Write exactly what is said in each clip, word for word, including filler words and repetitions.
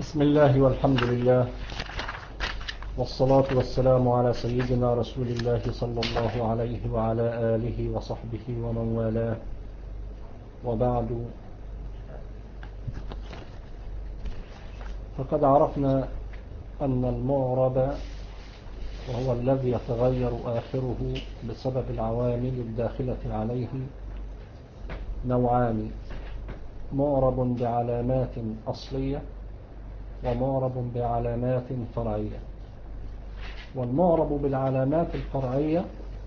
بسم الله والحمد لله والصلاة والسلام على سيدنا رسول الله صلى الله عليه وعلى آله وصحبه ومن والاه، وبعد. فقد عرفنا أن المعرب وهو الذي يتغير آخره بسبب العوامل الداخلة عليه نوعان: معرب بعلامات أصلية ومعرب بعلامات فرعية. والمعرب بالعلامات الفرعية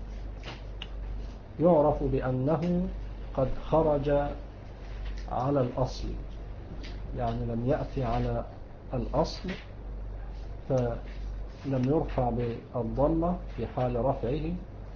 يعرف بأنه قد خرج على الأصل، يعني لم يأتي على الأصل، فلم يرفع بالضمة في حال رفعه،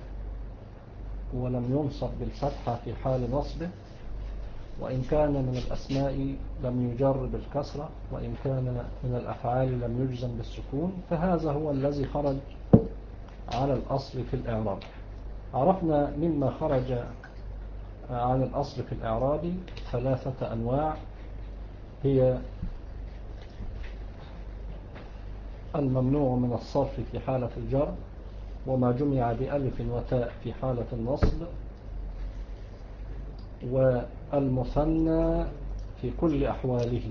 ولم ينصب بالفتحة في حال نصبه، وإن كان من الأسماء لم يجر بالكسرة، وإن كان من الأفعال لم يجزم بالسكون، فهذا هو الذي خرج على الأصل في الإعراب. عرفنا مما خرج عن الأصل في الإعراب ثلاثة أنواع: هي الممنوع من الصرف في حالة الجر، وما جمع بألف وتاء في حالة النصب، والمثنى في كل أحواله.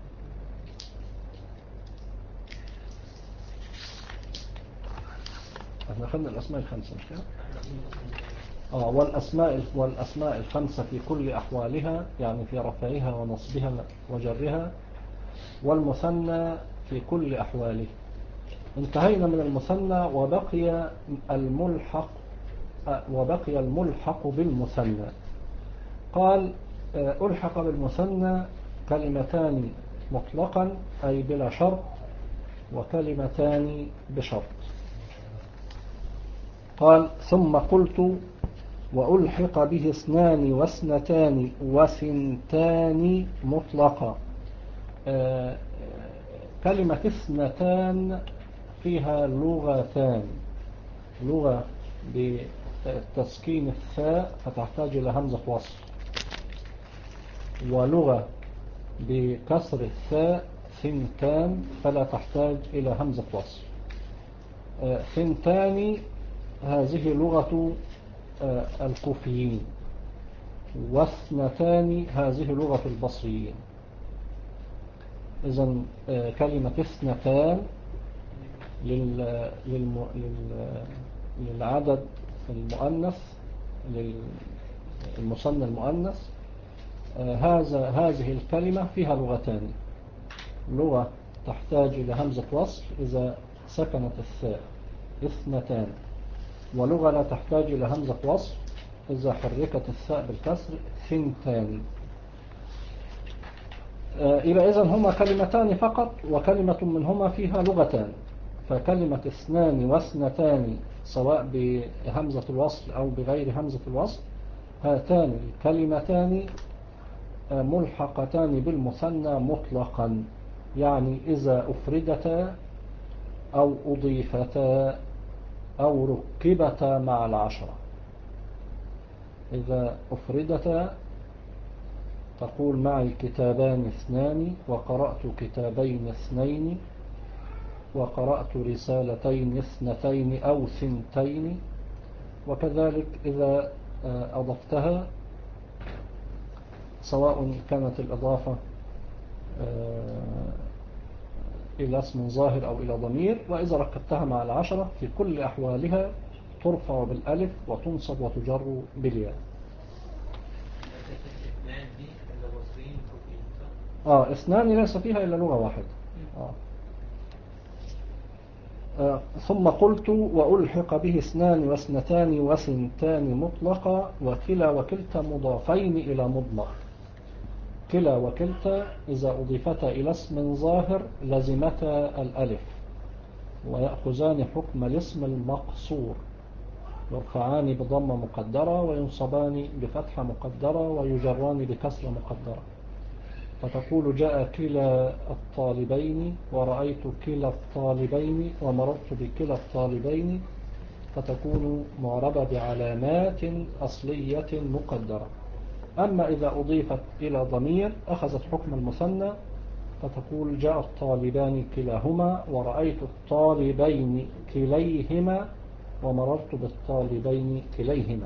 احنا خلنا الأسماء الخمسة مش كده؟ آه والأسماء والأسماء الخمسة في كل أحوالها، يعني في رفعها ونصبها وجرها، والمثنى في كل أحواله. انتهينا من المثنى وبقي الملحق وبقي الملحق بالمثنى. قال: ألحق بالمثنى كلمتان مطلقا أي بلا شرط، وكلمتان بشرط. قال: ثم قلت وألحق به اثنان واثنتان وثنتان مطلقا. كلمة اثنتان فيها لغتان: لغة بتسكين الثاء فتحتاج إلى همزة وصل، ولغة بكسر الثاء ثنتان فلا تحتاج إلى همزة وصل. ثنتان هذه لغة الكوفيين، واثنتان هذه لغة البصريين. إذن كلمة اثنتان لل... للم... لل... للعدد المؤنث، للمثنى المؤنث. هذا هذه الكلمة فيها لغتان: لغة تحتاج إلى همزة وصل إذا سكنت الثاء اثنتان، ولغة لا تحتاج إلى همزة وصل إذا حركت الثاء بالكسر ثنتان. إذا إذن هما كلمتان فقط، وكلمة منهما فيها لغتان. فكلمة اثنان واثنتان سواء بهمزة الوصل أو بغير همزة الوصل، هاتان الكلمتان ملحقتان بالمثنى مطلقا، يعني إذا أفردتا أو أضيفتا أو ركبتا مع العشرة. إذا أفردتا تقول: معي كتابان اثنان، وقرأت كتابين اثنين، وقرأت رسالتين اثنتين أو ثنتين. وكذلك إذا أضفتها، سواء كانت الإضافة إلى اسم ظاهر أو إلى ضمير، وإذا ركبتها مع العشرة في كل أحوالها ترفع بالألف وتنصب وتجر بالياء. آه اثنان ليس فيها إلا لغة واحدة. آه. آه ثم قلت وألحق به اثنان واثنتان وثنتان مطلقا، وكلا وكلتا مضافين إلى مضمر. كلا وكلتا إذا أضيفتا إلى اسم ظاهر لزمتا الألف، ويأخذان حكم الاسم المقصور، يرفعان بضمة مقدرة وينصبان بفتحة مقدرة ويجران بكسرة مقدرة. فتقول: جاء كلا الطالبين، ورأيت كلا الطالبين، ومررت بكلا الطالبين. فتكون معربة بعلامات أصلية مقدرة. أما إذا أضيفت إلى ضمير أخذت حكم المثنى، فتقول جاء الطالبان كلاهما ورأيت الطالبين كليهما ومررت بالطالبين كليهما.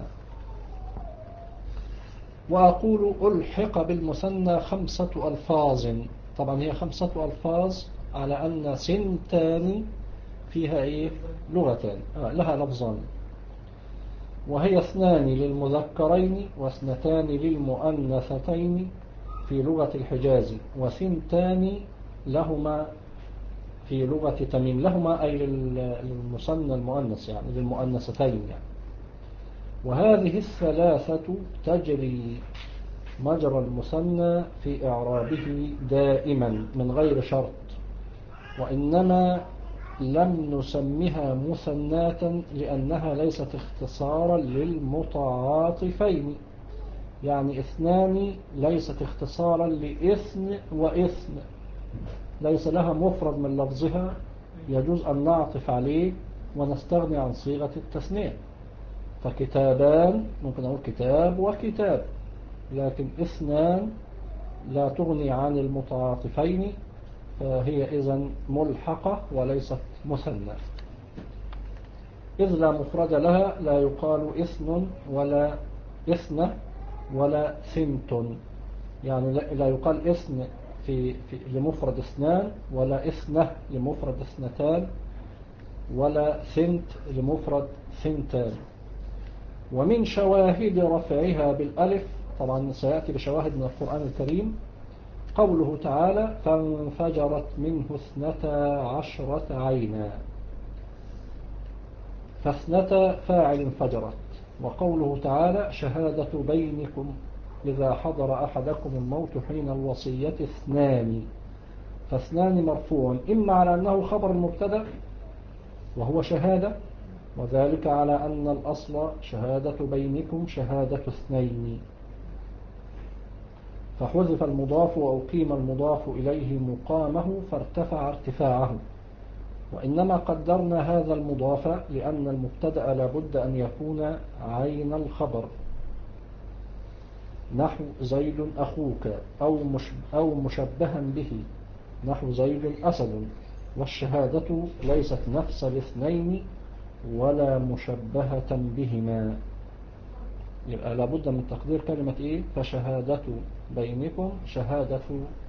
وأقول ألحق بالمثنى خمسة ألفاظ. طبعا هي خمسة ألفاظ على أن سنتان فيها إيه؟ لغتان، آه لها لفظان، وهي اثنان للمذكرين واثنتان للمؤنثتين في لغة الحجاز، وثنتان لهما في لغة تميم. لهما أي للمثنى المؤنث، يعني للمؤنثتين يعني. وهذه الثلاثة تجري مجرى المثنى في إعرابه دائما من غير شرط، وإنما لم نسمها مثناة لأنها ليست اختصارا للمتعاطفين، يعني اثنان ليست اختصارا لإثن وإثن، ليس لها مفرد من لفظها يجوز أن نعطف عليه ونستغني عن صيغة التثنية. فكتابان ممكن أقول كتاب وكتاب، لكن اثنان لا تغني عن المتعاطفين، فهي إذن ملحقة وليست مثنى. إذ لا مفرد لها لا يقال إثن ولا إثنة ولا ثنت، يعني لا يقال إثن في, في لمفرد اثنان، ولا إثنة لمفرد اثنتان، ولا ثنت لمفرد ثنتان. ومن شواهد رفعها بالألف، طبعا سيأتي بشواهد من القرآن الكريم، قوله تعالى فانفجرت منه اثنتا عشرة عينا، فاثنتا فاعل انفجرت. وقوله تعالى شهادة بينكم إذا حضر أحدكم الموت حين الوصية اثنان، فاثنان مرفوع إما على أنه خبر المبتدأ وهو شهادة، وذلك على أن الأصل شهادة بينكم شهادة اثنين، فحذف المضاف وأقيم المضاف إليه مقامه فارتفع ارتفاعه. وإنما قدرنا هذا المضاف لأن المبتدأ لابد أن يكون عين الخبر، نحو زيد أخوك، أو, مش أو مشبها به نحو زيد أسد، والشهادة ليست نفس الاثنين ولا مشبهة بهما. يبقى لابد من تقدير كلمة إيه؟ فشهادة بينكم شهادة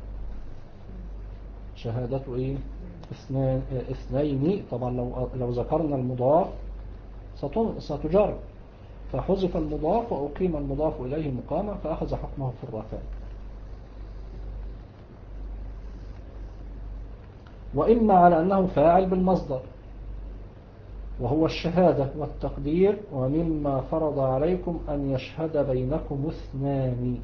شهادة إيه؟ اثنين, اثنين. طبعا لو, لو ذكرنا المضاف ستجر، فحذف المضاف وأقيم المضاف إليه مقاما فأخذ حكمه في الرفع. وإما على أنه فاعل بالمصدر وهو الشهادة والتقدير ومما فرض عليكم أن يشهد بينكم اثنان.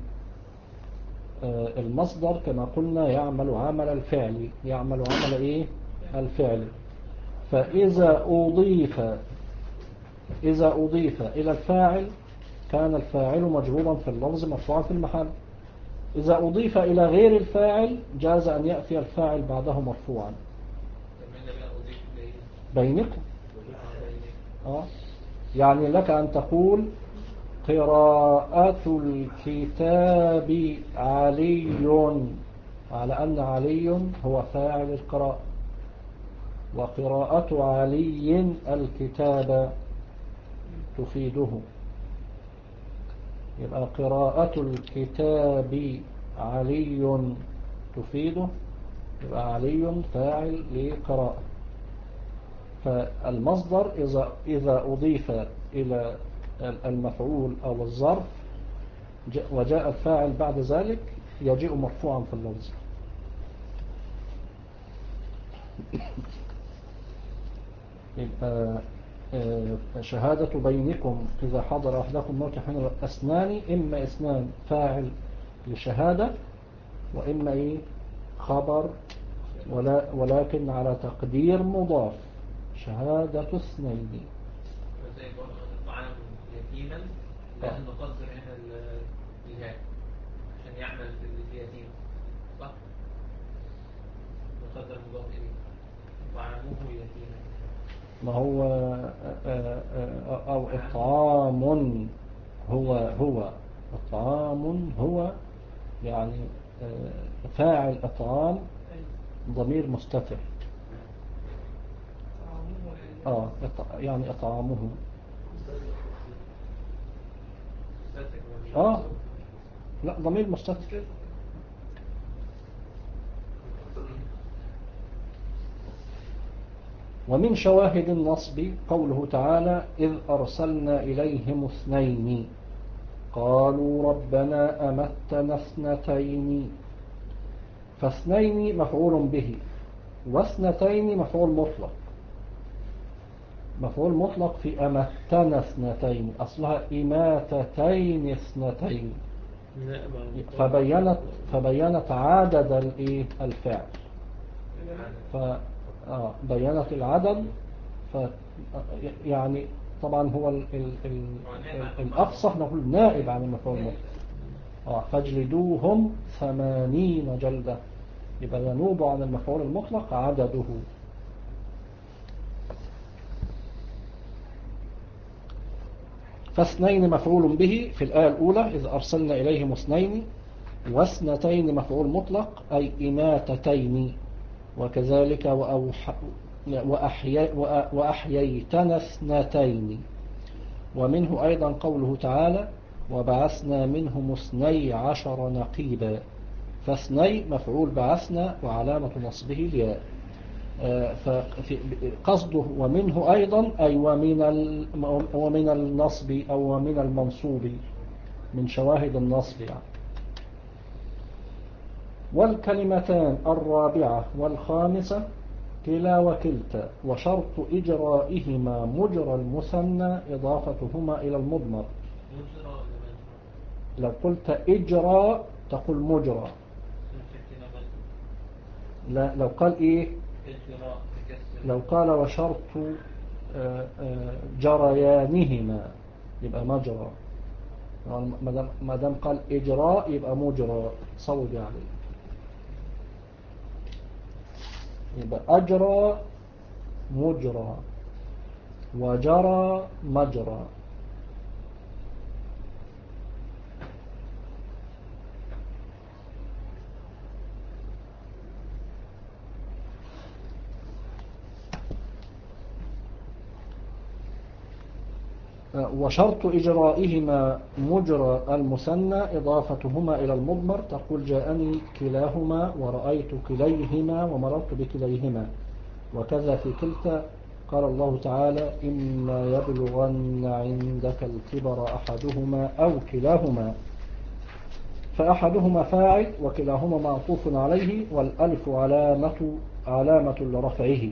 المصدر كما قلنا يعمل عمل الفعل، يعمل عمل إيه؟ الفعل. فإذا أضيف إذا أضيف إلى الفاعل كان الفاعل مجرورا في اللفظ مرفوعا في المحل. إذا أضيف إلى غير الفاعل جاز أن يأتي الفاعل بعده مرفوعا. بينكم آه. يعني لك أن تقول قراءة الكتاب علي، على أن علي هو فاعل القراءة، وقراءة علي الكتاب تفيده. يبقى قراءة الكتاب علي تفيده، يبقى علي فاعل لقراءة. فالمصدر إذا, إذا أضيف إلى المفعول أو الظرف وجاء الفاعل بعد ذلك يجيء مرفوعا في اللفظ. يبقى شهادة بينكم إذا حضر أحدكم موت حين اثنان، إما اثنان فاعل لشهادة، وإما إيه خبر ولا ولكن على تقدير مضاف شهادة اثنين. زي برضه الطعام يتيما لازم نقدر هنا الجهاد عشان يعمل في اليتيم، صح؟ نقدر مضاف إليه طعامه يتيما، ما هو أو إطعام هو هو إطعام هو يعني فاعل إطعام ضمير مستتر. آه يعني إطعامه. آه لا ضمير مستتر. ومن شواهد النصب قوله تعالى إذ أرسلنا إليهم اثنين قالوا ربنا أمتنا اثنتين، فاثنين مفعول به واثنتين مفعول مطلق. مفعول مطلق في أمتنا اثنتين أصلها إماتتين اثنتين، فبينت فبينت عدد الفعل، فبينت العدد. ف يعني طبعا هو ال ال ال الأفصح نقول نائب عن المفعول المطلق. آه فاجلدوهم ثمانين جلدة، يبقى ينوب عن المفعول المطلق عدده. فاثنين مفعول به في الآية الأولى إذ أرسلنا إليهم اثنين، واثنتين مفعول مطلق أي إماتتين، وكذلك وأوح وأحيي وأحييتنا اثنتين. ومنه أيضا قوله تعالى وبعثنا منهم اثني عشر نقيبا، فاثني مفعول بعثنا وعلامة نصبه الياء. فقصده ومنه أيضا أي ومن ومن النصب أو ومن المنصوب، من شواهد النصب يعني. والكلمتان الرابعة والخامسة كلا وكلتا، وشرط إجرائهما مجرى المثنى إضافتهما إلى المضمر. لو قلت إجراء تقول مجرى. لا لو قال إيه، لو قال وشرط جريانهما يبقى مجرى. ما دام قال إجراء يبقى مجرى، صوب يعني. يبقى أجرى مجرى وجرى مجرى. وشرط إجرائهما مجرى المثنى إضافتهما إلى المضمر، تقول جاءني كلاهما ورأيت كليهما ومررت بكليهما. وكذا في كلتا قال الله تعالى إما يبلغن عندك الكبر أحدهما أو كلاهما، فأحدهما فاعل وكلاهما معطوف عليه، والألف علامة علامة لرفعه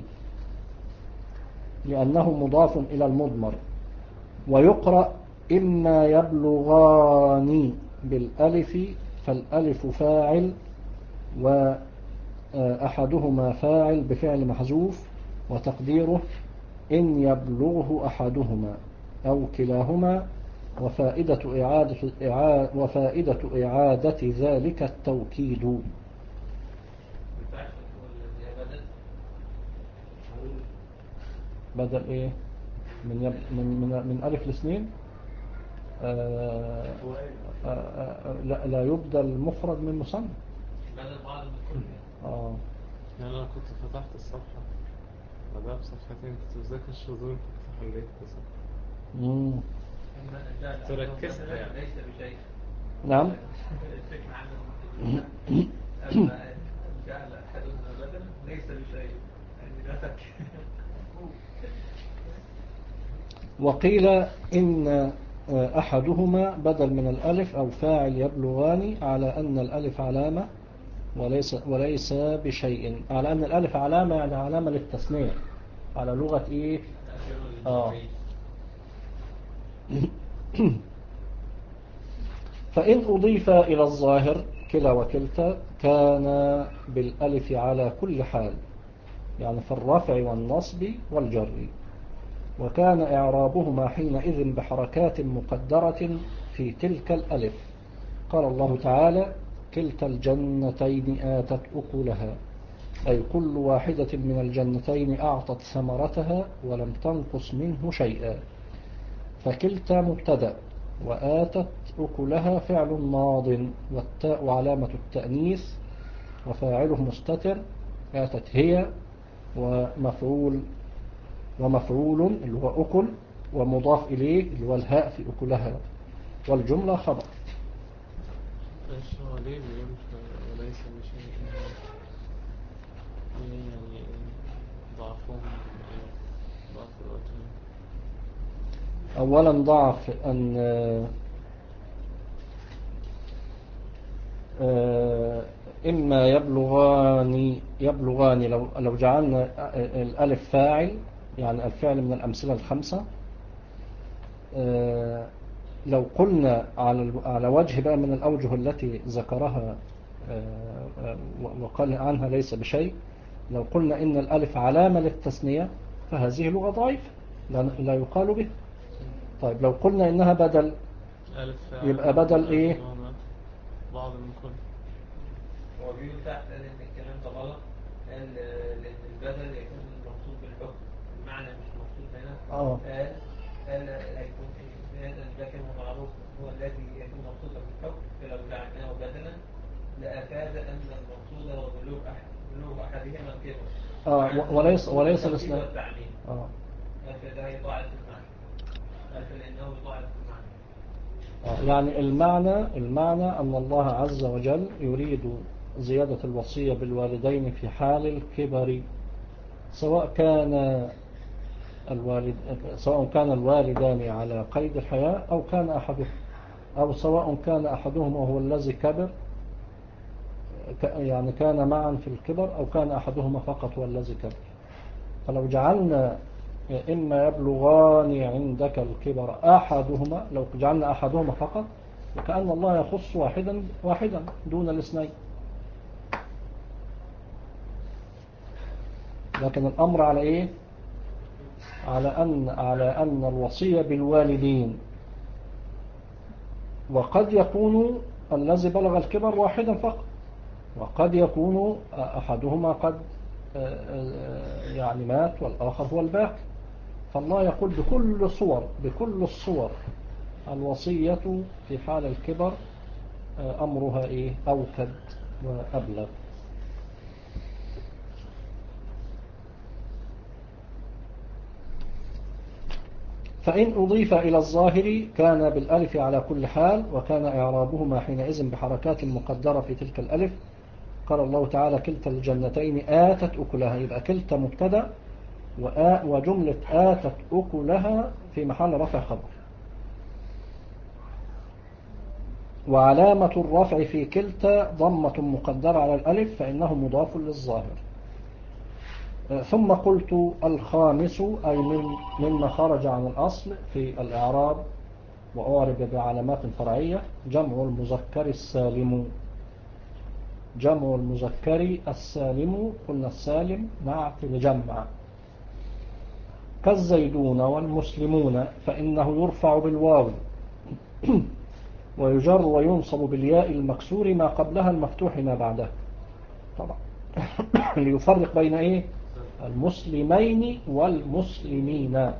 لأنه مضاف إلى المضمر. ويقرأ إما يبلغان بالألف، فالألف فاعل وأحدهما فاعل بفعل محذوف، وتقديره إن يبلغه أحدهما أو كلاهما. وفائدة إعادة, إعادة وفائدة إعادة ذلك التوكيد. بدل إيه من, يب... من, من, من ألف لسنين. آه آه آه لا, لا يبدل مفرد من مثنى. اه يعني أنا كنت فتحت الصفحة بعدها بصفحتين كنت بذاكر الشذوذ كنت حليت بصفحة. امم تركزت يعني. ليس بشيء. نعم. الفكرة عنه أما جعل أحدهما بدل ليس بشيء يعني لا تك. وقيل إن أحدهما بدل من الألف أو فاعل يبلغان، على أن الألف علامة وليس وليس بشيء، على أن الألف علامة يعني علامة للتثنية على لغة إيه؟ آه فإن أضيف إلى الظاهر كلا وكلتا كان بالألف على كل حال، يعني في الرفع والنصب والجر. وكان إعرابهما حينئذ بحركات مقدرة في تلك الألف. قال الله تعالى كلتا الجنتين آتت أكلها، أي كل واحدة من الجنتين أعطت ثمرتها ولم تنقص منه شيئا. فكلتا مبتدأ وآتت أكلها فعل ماض، والتاء علامة التأنيث وفاعله مستتر أتت هي ومفعول ومفعول اللي هو أكل ومضاف إليه اللي هو الهاء في أكلها والجملة خبر. ايش هو ليه بيقول ف- وليس بشيء ايه يعني ضعفهم ايه ضعف الوجه أولا ضعف أن آه، إما يبلغان يبلغان لو لو جعلنا الألف فاعل يعني الفعل من الأمثلة الخمسة، آه، لو قلنا على على وجه بقى من الأوجه التي ذكرها آه، آه، وقال عنها ليس بشيء، لو قلنا إن الألف علامة للتثنية فهذه لغة ضعيفة لا لا يقال به. طيب لو قلنا إنها بدل ألف فاعل يبقى بدل إيه؟ بعض من كل. هو بيقول تحت قال إن الكلام ده غلط، قال آه، لأن البدل يكون مقصود بالحكم، المعنى مش مقصود هنا. آه. قال قال هيكون إيه؟ هذا الذكر معروف هو الذي يكون مقصودا بالحكم، فلو جعلناه بدلا لأفاد أن المقصود هو بلوغ أحد بلوغ أحدهما الكبر. آه و- وليس وليس الإسلام. والتعميم. آه. قال فده يضاعف المعنى. قال فلأنه يضاعف المعنى. آه. يعني المعنى المعنى أن الله عز وجل يريد زيادة الوصية بالوالدين في حال الكبر، سواء كان الوالد سواء كان الوالدان على قيد الحياة أو كان أحدهم أو سواء كان أحدهما هو الذي كبر يعني كان معا في الكبر أو كان أحدهما فقط هو الذي كبر. فلو جعلنا إما يبلغان عندك الكبر أحدهما، لو جعلنا أحدهما فقط وكأن الله يخص واحدا واحدا دون الاثنين. لكن الأمر على إيه؟ على أن على أن الوصية بالوالدين، وقد يكون الذي بلغ الكبر واحدا فقط، وقد يكون أحدهما قد يعني مات والآخر هو الباقي. فالله يقول بكل صور بكل الصور الوصية في حال الكبر أمرها إيه؟ أوكد وأبلغ. فإن أضيف إلى الظاهر كان بالألف على كل حال، وكان إعرابهما حينئذ بحركات مقدرة في تلك الألف. قال الله تعالى كلتا الجنتين آتت أكلها، يبقى كلتا مبتدأ وجملة آتت أكلها في محل رفع خبر. وعلامة الرفع في كلتا ضمة مقدرة على الألف فإنه مضاف للظاهر. ثم قلت الخامس أي من مما خرج عن الأصل في الإعراب وأعرب بعلامات فرعية جمع المذكر السالم. جمع المذكر السالم قلنا السالم نعت لجمع، كالزيدون والمسلمون فإنه يرفع بالواو ويجر وينصب بالياء المكسور ما قبلها المفتوح ما بعدها طبعا ليفرق بين إيه؟ المسلمين والمسلمين.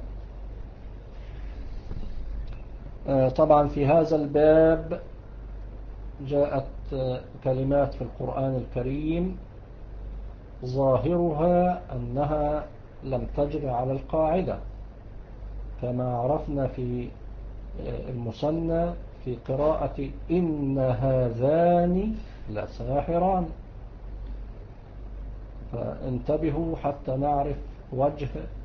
طبعا في هذا الباب جاءت كلمات في القرآن الكريم ظاهرها أنها لم تجر على القاعدة، كما عرفنا في المثنى في قراءة إن هذان لساحران. فانتبهوا حتى نعرف وجه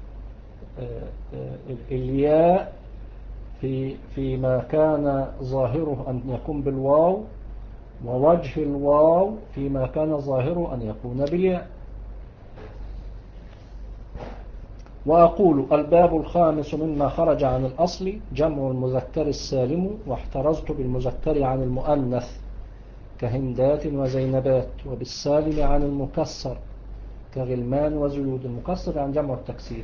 الياء في فيما كان ظاهره أن يكون بالواو، ووجه الواو فيما كان ظاهره أن يكون بالياء. وأقول الباب الخامس مما خرج عن الأصل جمع المذكر السالم، واحترزت بالمذكر عن المؤنث كهندات وزينبات، وبالسالم عن المكسر كغلمان وزيود. المكسر عن جمع التكسير.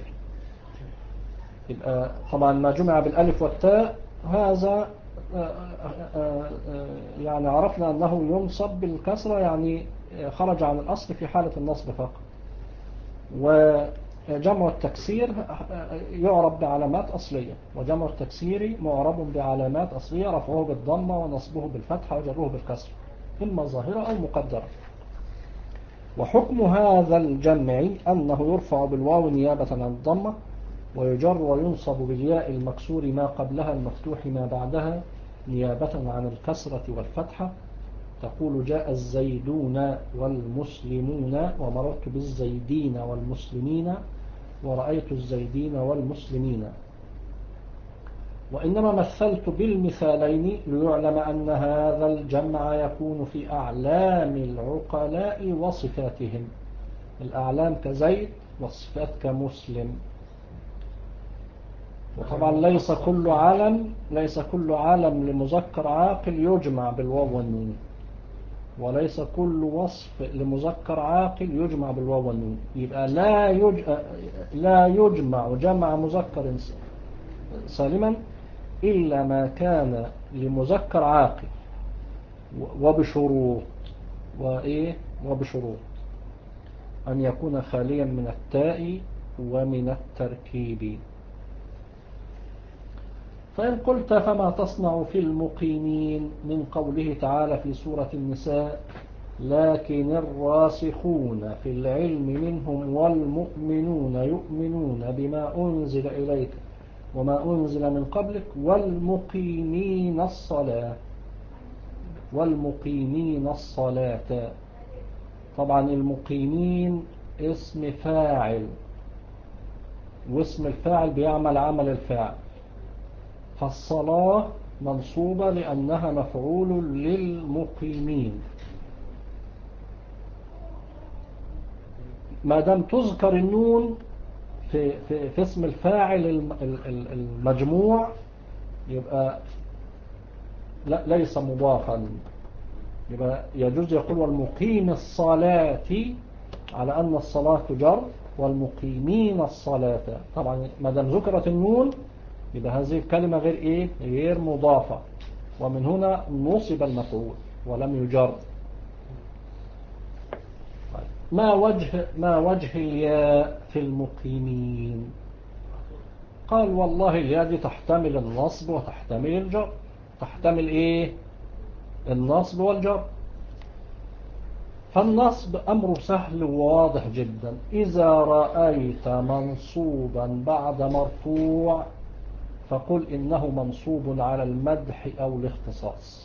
يبقى طبعا ما جمع بالألف والتاء هذا يعني عرفنا أنه ينصب بالكسرة، يعني خرج عن الأصل في حالة النصب فقط. وجمع التكسير يعرب بعلامات أصلية، وجمع التكسير معرب بعلامات أصلية رفعه بالضمة ونصبه بالفتحة وجره بالكسر إما ظاهرة أو مقدرة. وحكم هذا الجمع أنه يرفع بالواو نيابة عن الضمة، ويجر وينصب بالياء المكسور ما قبلها المفتوح ما بعدها نيابة عن الكسرة والفتحة. تقول جاء الزيدون والمسلمون، ومررت بالزيدين والمسلمين، ورأيت الزيدين والمسلمين. وإنما مثلت بالمثالين ليعلم أن هذا الجمع يكون في أعلام العقلاء وصفاتهم، الأعلام كزيد والصفات كمسلم. وطبعا ليس كل علم ليس كل علم لمذكر عاقل يجمع بالواو والنون، وليس كل وصف لمذكر عاقل يجمع بالواو والنون. يبقى لا يج... لا يجمع جمع مذكر سالما إلا ما كان لمذكر عاقل وبشروط وإيه وبشروط أن يكون خاليا من التاء ومن التركيب. فإن قلت فما تصنع في المقيمين من قوله تعالى في سورة النساء لكن الراسخون في العلم منهم والمؤمنون يؤمنون بما أنزل إليك وما أنزل من قبلك والمقيمين الصلاة والمقيمين الصلاة. طبعا المقيمين اسم فاعل، واسم الفاعل بيعمل عمل الفاعل، فالصلاة منصوبة لأنها مفعول للمقيمين. ما دام تذكر النون في, في, في اسم الفاعل المجموع يبقى لا ليس مضافا، يبقى يجوز يقول والمقيم الصلاة على أن الصلاة جر والمقيمين الصلاة. طبعا ما دام ذكرت النون يبقى هذه الكلمة غير إيه غير مضافة، ومن هنا نصب المفعول ولم يجر. ما وجه ما وجه الياء في المقيمين؟ قال والله الياء دي تحتمل النصب وتحتمل الجر. تحتمل إيه النصب والجر. فالنصب أمر سهل وواضح جدا. إذا رأيت منصوبا بعد مرفوع فقل إنه منصوب على المدح أو الاختصاص.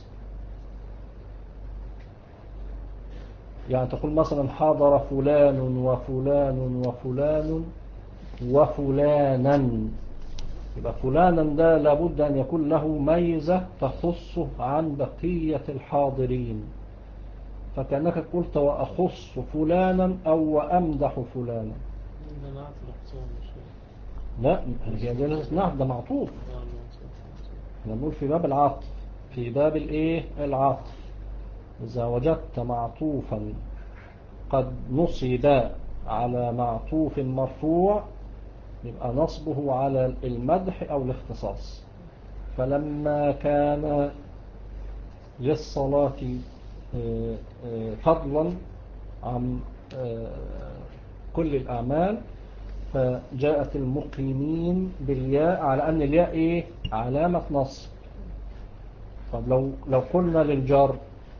يعني تقول مثلا حضر فلان وفلان وفلان وفلانا، يبقى فلانا ده لابد أن يكون له ميزة تخصه عن بقية الحاضرين، فكأنك قلت وأخص فلانا أو وأمدح فلانا. لا هي دي نعم، ده معطوف. احنا نقول في باب العطف، في باب الايه العطف إذا وجدت معطوفا قد نصب على معطوف مرفوع يبقى نصبه على المدح أو الاختصاص. فلما كان للصلاة فضلا عن كل الأعمال فجاءت المقيمين بالياء على أن الياء إيه علامة نصب. طب لو لو قلنا للجار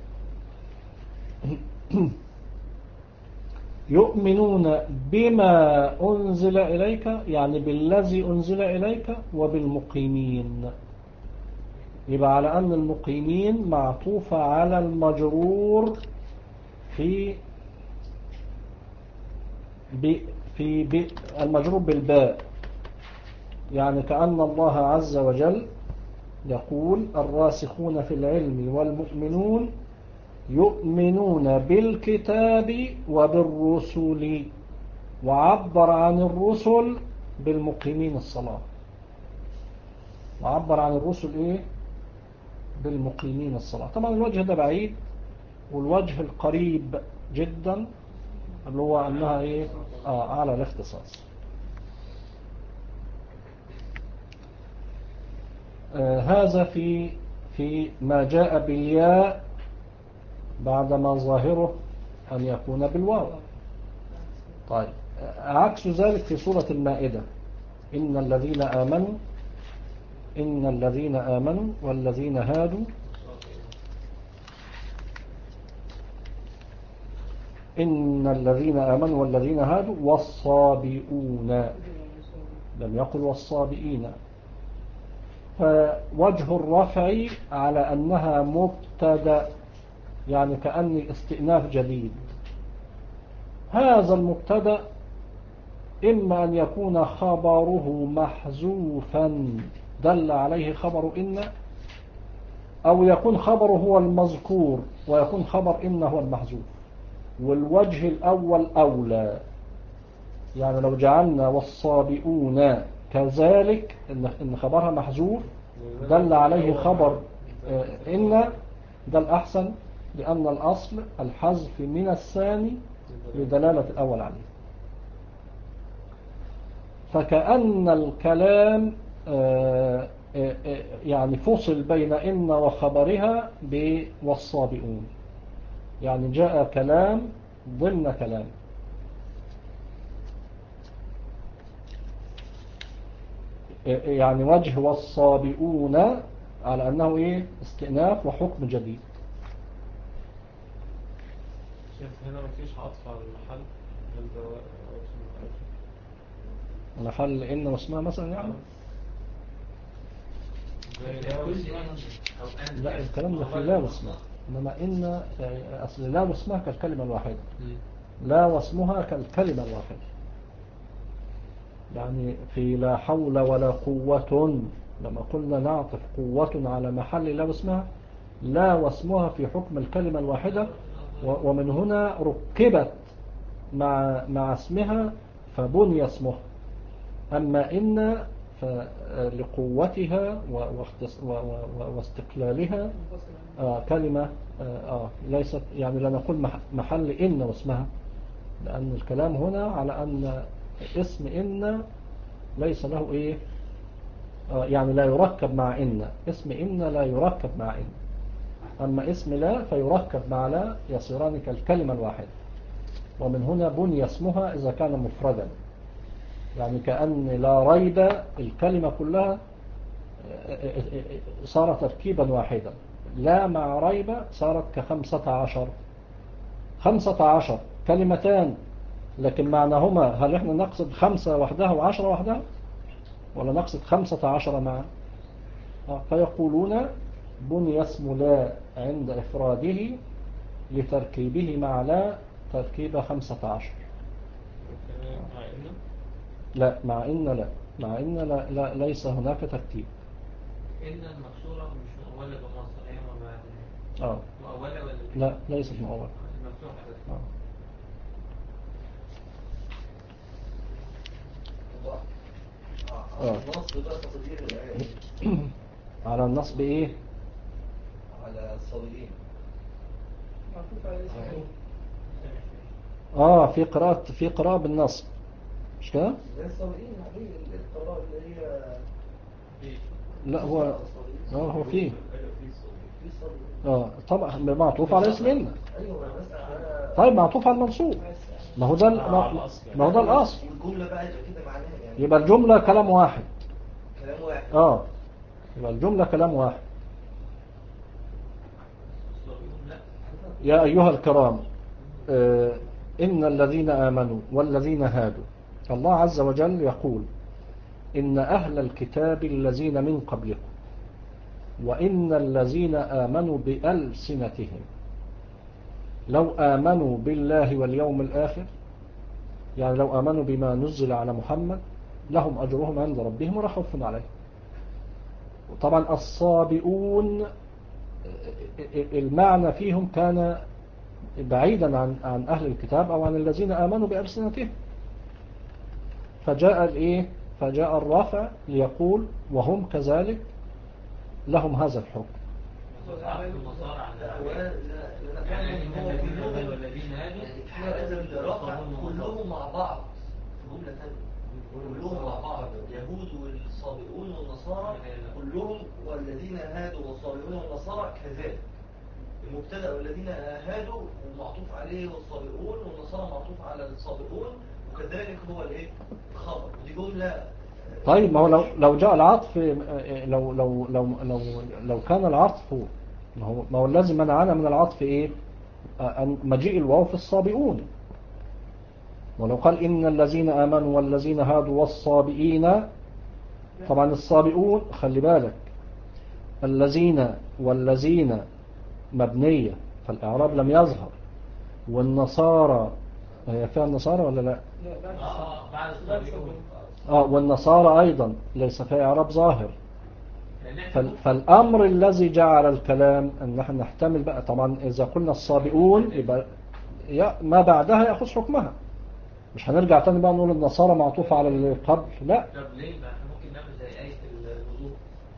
يؤمنون بما أنزل إليك يعني بالذي أنزل إليك وبالمقيمين، يبقى على أن المقيمين معطوفة على المجرور في ب في ب المجرور بالباء. يعني كأن الله عز وجل يقول الراسخون في العلم والمؤمنون يؤمنون بالكتاب وبالرسل، وعبر عن الرسل بالمقيمين الصلاة، وعبر عن الرسل إيه بالمقيمين الصلاة. طبعا الوجه ده بعيد، والوجه القريب جدا اللي هو أنها إيه آه على الاختصاص. آه هذا في في ما جاء بالياء بعدما ظاهره أن يكون بالواو. طيب عكس ذلك في سورة المائدة إن الذين آمنوا إن الذين آمنوا والذين هادوا إن الذين آمنوا والذين هادوا والصابئون، لم يقل والصابئين. فوجه الرفع على أنها مبتدأ، يعني كأني استئناف جديد. هذا المبتدأ إما أن يكون خبره محذوفا دل عليه خبر إن، أو يكون خبره هو المذكور ويكون خبر إن هو المحذوف، والوجه الأول أولى. يعني لو جعلنا والصابئون كذلك إن خبرها محذوف دل عليه خبر إن، ده الأحسن، لأن الأصل الحذف من الثاني لدلالة الأول عليه. فكأن الكلام يعني فصل بين إن وخبرها بوالصابئون، يعني جاء كلام ضمن كلام. يعني وجه والصابئون على أنه إيه؟ استئناف وحكم جديد. شايف هنا مفيش عطف على المحل، هل ده محل إن واسمها مثلا يعني؟ لا، الكلام ده في لا واسمها، إنما إن أصل لا واسمها كالكلمة الواحدة، لا واسمها كالكلمة الواحدة. يعني في لا حول ولا قوة، لما قلنا نعطف قوة على محل لا واسمها، لا واسمها في حكم الكلمة الواحدة، ومن هنا ركبت مع مع اسمها فبني اسمها. أما إن فلقوتها واستقلالها آه كلمة آه ليست، يعني لا نقول محل إن واسمها، لأن الكلام هنا على أن اسم إن ليس له إيه آه يعني لا يركب مع إن، اسم إن لا يركب مع إن، أما اسم لا فيركب مع لا، يصيران كالكلمة الواحدة. ومن هنا بني اسمها إذا كان مفردا، يعني كأن لا ريب الكلمة كلها صار تركيبا واحدا، لا مع ريب صارت كخمسة عشر، خمسة عشر كلمتان، لكن معناهما هل احنا نقصد خمسة وحدها وعشرة وحدها، ولا نقصد خمسة عشر معا؟ فيقولون بني اسم لا عند إفراده لتركيبه مع لا تركيب خمسة عشر. مع إن؟ لا، مع إن لا، مع إن لا, لا ليس هناك ترتيب. إن المكسورة مش مؤولة بمصر، هي ما اه مؤولة ولا لا ليست مؤولة، مفتوحة بس. آه. على النصب بقى تقدير الآية على النصب إيه؟ على الصابئين. آه في قراءة في قراءة بالنصب، مش كده؟ زي الصابئين هذه القراءة اللي هي لا هو آه هو فيه في الصابئين. آه طبعا معطوف على اسم إن. أيوة بس على طيب معطوف على المنصوب، ما هو ده ما هو ده الأصل. والجملة بقى يبقى كده معناها يعني يبقى الجملة كلام واحد. كلام واحد. آه يبقى الجملة كلام واحد. يا أيها الكرام آه إن الذين آمنوا والذين هادوا، الله عز وجل يقول إن أهل الكتاب الذين من قبلكم وإن الذين آمنوا بألسنتهم لو آمنوا بالله واليوم الآخر، يعني لو آمنوا بما نزل على محمد لهم أجرهم عند ربهم ولا خوف عليهم. طبعا الصابئون المعنى فيهم كان بعيدا عن عن أهل الكتاب أو عن الذين آمنوا بألسنتهم، فجاء الإيه فجاء الرافع ليقول وهم كذلك لهم هذا الحكم. كلهم مع بعض جملة ثانية، كلهم مع بعض اليهود والصابئون والنصارى كلهم، والذين هادوا والصابئون والنصارى كذلك. المبتدأ والذين هادوا ومعطوف عليه والصابئون والنصارى معطوف على الصابئون، وكذلك هو الايه الخبر، ودي جملة. طيب ما هو لو لو جاء العطف، لو لو لو لو لو كان العطف ما هو ما هو الذي منعنا من العطف ايه؟ مجيء الواو في الصابئون. ولو قال إن الذين آمنوا والذين هادوا والصابئين، طبعا الصابئون خلي بالك الذين والذين مبنية فالإعراب لم يظهر، والنصارى هي فيها النصارى ولا لا؟ اه بعد الصابئون. اه والنصارى أيضا ليس فيها إعراب ظاهر. فالأمر الذي جعل الكلام أن نحن نحتمل بقى، طبعا إذا قلنا الصابئون يبقى ما بعدها يأخذ حكمها، مش هنرجع تاني بقى نقول النصارى معطوفة على اللي قبل، لا. طب ليه ما احنا ممكن نعمل زي آية الوضوء؟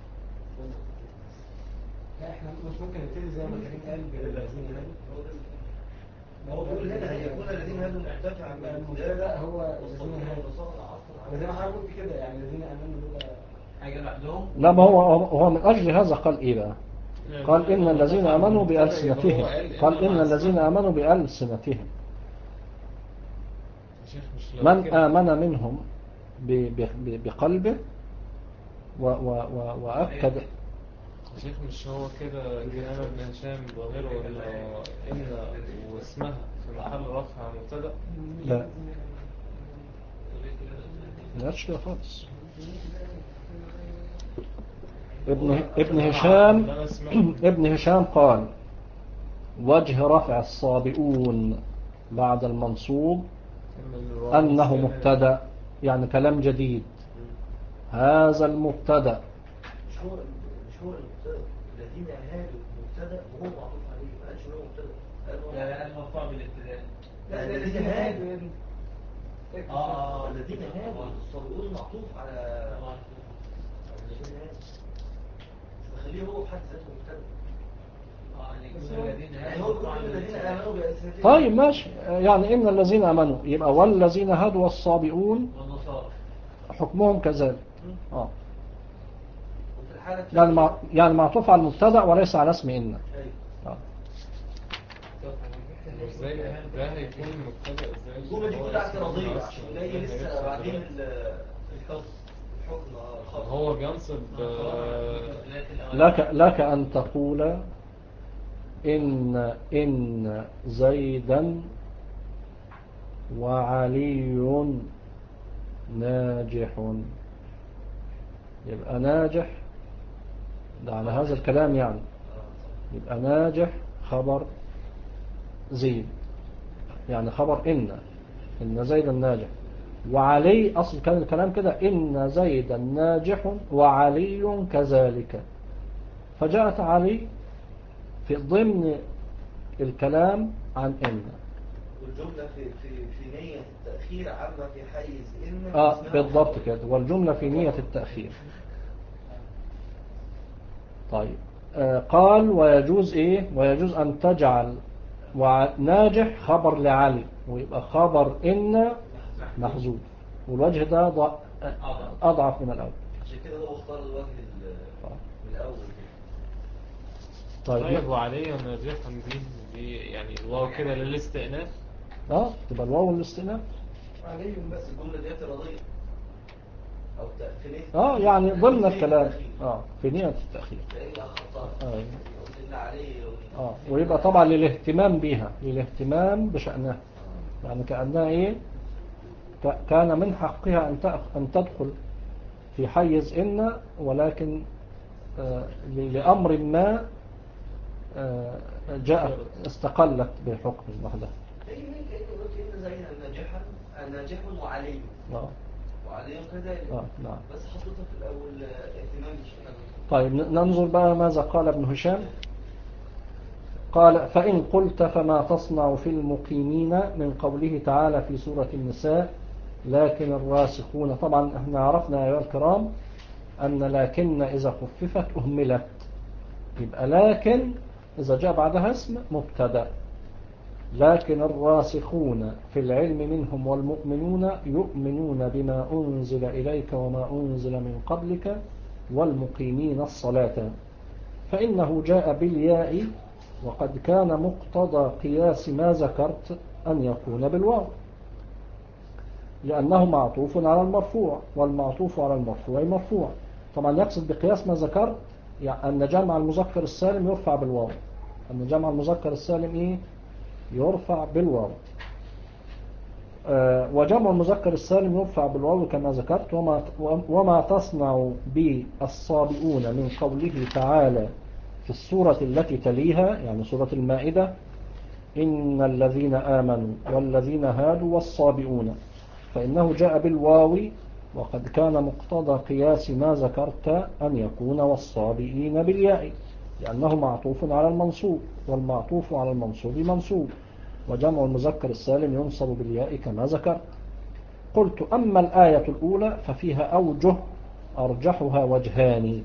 لا احنا مش ممكن نبتدي زي ما كريم قال بالذين هادوا. هو بيقول هنا أن يكون الذين هادوا مرتفعا من المبتدأ هو الذين هادوا، وزي ما حضرتك قلت كده يعني الذين آمنوا دول حاجة لوحدهم. لا، ما هو هو من أجل هذا قال إيه بقى؟ قال إن الذين آمنوا بألسنتهم، قال إن الذين آمنوا بألسنتهم من آمن منهم بقلبه وأكد. شيخ مش هو كده كلام ابن هشام ظاهره ولا إن واسمها في محل رفع مبتدأ؟ لا لا كده خالص. ابن ابن هشام ابن هشام قال وجه رفع الصابئون بعد المنصوب أنه مبتدأ، يعني كلام جديد. هذا المبتدأ مش هو مش هو المبتدأ، الذين هادوا مبتدأ وهو معطوف عليه، ما قالش هو مبتدأ، قال هو لا المرفوع بالابتداء. لا الذين هادوا اه اه الذين هادوا الصابئون معطوف على الذين هادوا، بخليه هو بحد ذاته مبتدأ. يعني هو بيقول الذين آمنوا بألسنتهم. طيب ماشي، يعني إن الذين آمنوا يبقى والذين هادوا والصابئون والنصارى حكمهم كذلك. اه وفي الحالة يعني مع يعني معطوف على المبتدأ وليس على اسم إن. اه ازاي ده هيكون مبتدأ؟ ازاي الجملة دي كلها اعتراضية عشان جاي لسه بعدين الحكم الحكم الخاص. هو بينصب لك لك أن تقول إن إن زيدا وعلي ناجح، يبقى ناجح ده على هذا الكلام، يعني يبقى ناجح خبر زيد، يعني خبر إن إن زيدا ناجح، وعلي أصل كان الكلام كده إن زيدا ناجح وعلي كذلك، فجاءت علي في ضمن الكلام عن إن. والجملة في في في نية التأخير عما في حيز إن. آه بالضبط كده، والجملة في نية التأخير. طيب آه قال ويجوز إيه؟ ويجوز أن تجعل وناجح خبر لعلي ويبقى خبر إن محذوف، والوجه ده ضع... أضعف من الأول. عشان كده هو اختار الوجه من الأول. طيب, طيب وعلي وناجحا دي دي يعني الواو كده للاستئناف. اه تبقى الواو للاستئناف. علي بس الجملة دي اعتراضية أو تأخيرية. اه يعني ضمن الكلام اه في نية التأخير. لأن أخطأ. اه إن علي اه ويبقى طبعا للاهتمام بها، للاهتمام بشأنها، يعني كأنها ايه كان من حقها أن أن تدخل في حيز إن، ولكن آه لأمر ما آه جاءت استقلت بحكم وحدها. كأن زي الناجحا الناجح وعلي اه وعلي كذلك. اه نعم. بس حطيتها في الأول اهتمام بالشأن. طيب ننظر بقى ماذا قال ابن هشام. قال فإن قلت فما تصنع في المقيمين من قوله تعالى في سورة النساء لكن الراسخون. طبعا احنا عرفنا أيها الكرام أن لكن إذا خففت أهملت، يبقى لكن إذا جاء بعدها اسم مبتدأ. لكن الراسخون في العلم منهم والمؤمنون يؤمنون بما أنزل إليك وما أنزل من قبلك والمقيمين الصلاة، فإنه جاء بالياء وقد كان مقتضى قياس ما ذكرت أن يكون بالواو، لأنه معطوف على المرفوع، والمعطوف على المرفوع مرفوع. طبعا يقصد بقياس ما ذكرت يعني أن جمع المذكر السالم يرفع بالواو، أن جمع المذكر السالم إيه يرفع بالواو. آه وجمع المذكر السالم يرفع بالواو كما ذكرت. وما, وما تصنع بالصابئون من قوله تعالى في السورة التي تليها يعني سورة المائدة إن الذين آمنوا والذين هادوا والصابئون، فإنه جاء بالواو، وقد كان مقتضى قياس ما ذكرت أن يكون والصابئين بالياء لأنه معطوف على المنصوب، والمعطوف على المنصوب منصوب، وجمع المذكر السالم ينصب بالياء كما ذكرت. قلت أما الآية الأولى ففيها أوجه أرجحها وجهان.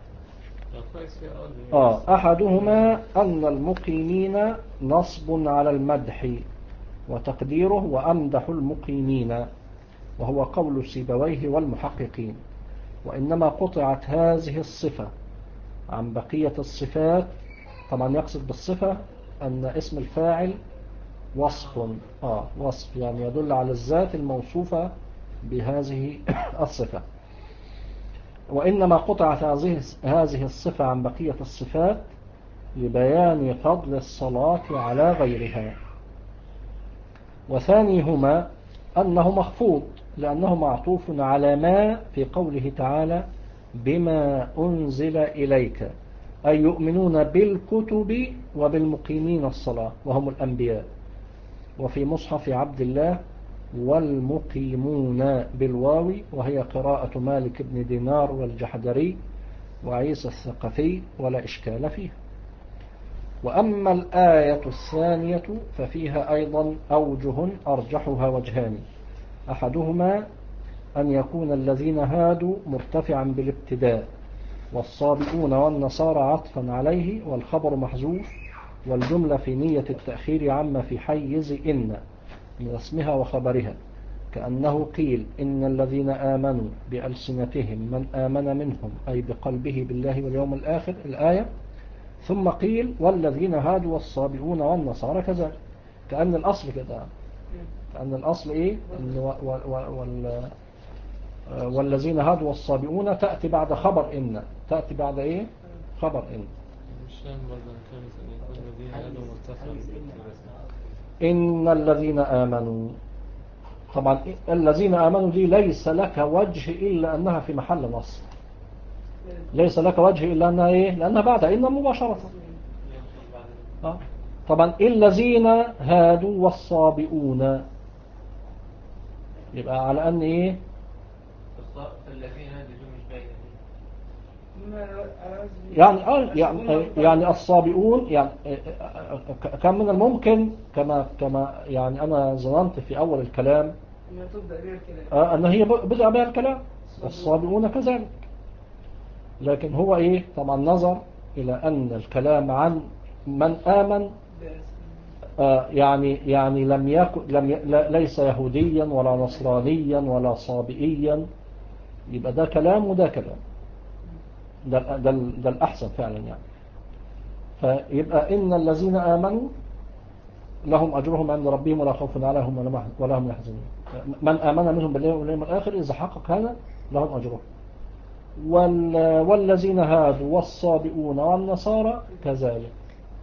آه أحدهما أن المقيمين نصب على المدح وتقديره وأمدح المقيمين، وهو قول سيبويه والمحققين. وإنما قطعت هذه الصفة عن بقية الصفات. طبعا يقصد بالصفة أن اسم الفاعل وصف آه وصف يعني يدل على الذات الموصوفة بهذه الصفة. وإنما قطعت هذه الصفة عن بقية الصفات لبيان فضل الصلاة على غيرها. وثانيهما أنه مخفوض لأنه معطوف على ما في قوله تعالى بما أنزل إليك، أي يؤمنون بالكتب وبالمقيمين الصلاة وهم الأنبياء. وفي مصحف عبد الله والمقيمون بالواو، وهي قراءة مالك بن دينار والجحدري وعيسى الثقفي ولا إشكال فيها. وأما الآية الثانية ففيها أيضا أوجه أرجحها وجهان. أحدهما أن يكون الذين هادوا مرتفعا بالابتداء، والصابئون والنصارى عطفا عليه، والخبر محذوف، والجملة في نية التأخير عما في حيز إن من اسمها وخبرها، كأنه قيل إن الذين آمنوا بألسنتهم من آمن منهم أي بقلبه بالله واليوم الآخر الآية، ثم قيل والذين هادوا والصابئون والنصارى كذلك. كأن الأصل كده، كأن الأصل إيه إن وال والذين هادوا والصابئون تأتي بعد خبر إن، تأتي بعد إيه خبر إن. إن الذين آمنوا، طبعا الذين آمنوا دي ليس لك وجه إلا أنها في محل نصب، ليس لك وجه إلا أنها إيه لأنها بعد إن مباشرة. آه. طبعا الذين هادوا والصابئون يبقى على أن إيه الذين هادوا مش باين يعني آه يعني يعني الصابئون يعني كان من الممكن كما كما يعني أنا ظننت في أول الكلام آه أن هي بدأ بها الكلام والصابئون كذلك، لكن هو إيه طبعا نظر إلى أن الكلام عن من آمن آه يعني يعني لم يكن لم ي... ليس يهوديا ولا نصرانيا ولا صابئيا، يبقى ده كلام وده كلام، ده, ده, ده الأحسن فعلا يعني. فيبقى إن الذين آمنوا لهم أجرهم عند ربهم ولا خوف عليهم ولا هم يحزنون. من آمن منهم بالله واليوم الآخر إذا حقق هذا لهم أجرهم. وال والذين هادوا والصابئون والنصارى كذلك.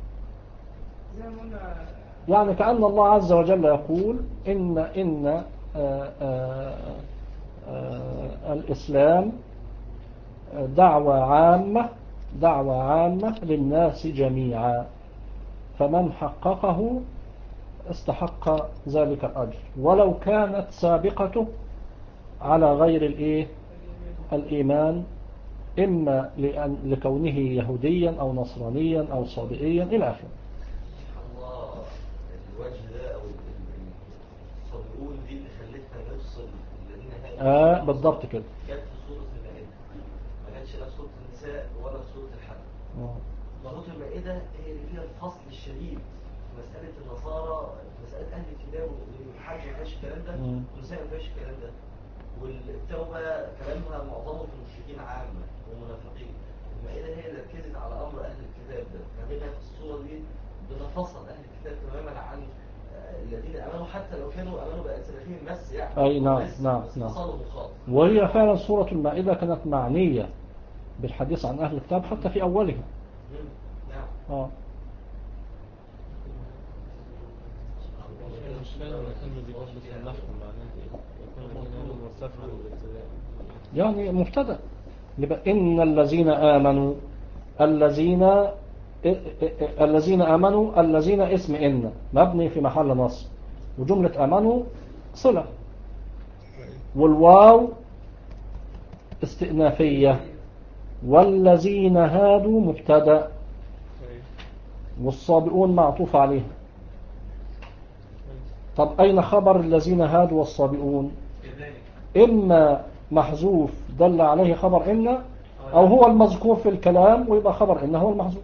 يعني كأن الله عز وجل يقول إن إن آآ آآ آآ الإسلام دعوة عامة دعوة عامة للناس جميعا، فمن حققه استحق ذلك الأجر ولو كانت سابقته على غير الإيه الإيمان، إما لأن لكونه يهوديا أو نصرانيا أو صابئيا إلى آخره. الله الوجه ده أو الصابئون دي اللي خلتها نفصل الذين آه بالضبط كده. جت في سورة المائدة، ما جاتش لا في سورة النساء ولا في سورة الحج. سورة المائدة هي اللي فيها الفصل الشديد في مسألة النصارى، في مسألة أهل الكتاب والحج ما فيهاش الكلام ده، والنساء ما فيهاش الكلام ده، والتوبة كلامها معظمه في المشركين عامة والمنافقين. المائدة هي اللي ركزت على أمر أهل الكتاب ده، فهنا في الصورة دي بنفصل أهل الكتاب تماما عن الذين أمنوا حتى لو كانوا أمنوا بألسنتهم بس يعني. أي نعم نعم نعم. وهي فعلا سورة المائدة كانت معنية بالحديث عن أهل الكتاب حتى في أولها. نعم. آه. فاهم الكلمة دي برضه في النحو معناها ايه؟ يكون الذين هادوا مرتفعا بالابتداء. يعني مبتدأ. يبقى إن الذين آمنوا الذين الذين آمنوا الذين اسم إن مبني في محل نصب، وجملة آمنوا صلة، والواو استئنافية، والذين هادوا مبتدأ، والصابئون معطوف عليه. طب أين خبر الذين هادوا والصابئون؟ إما محذوف دل عليه خبر إن، أو هو المذكور في الكلام ويبقى خبر إن هو المحذوف.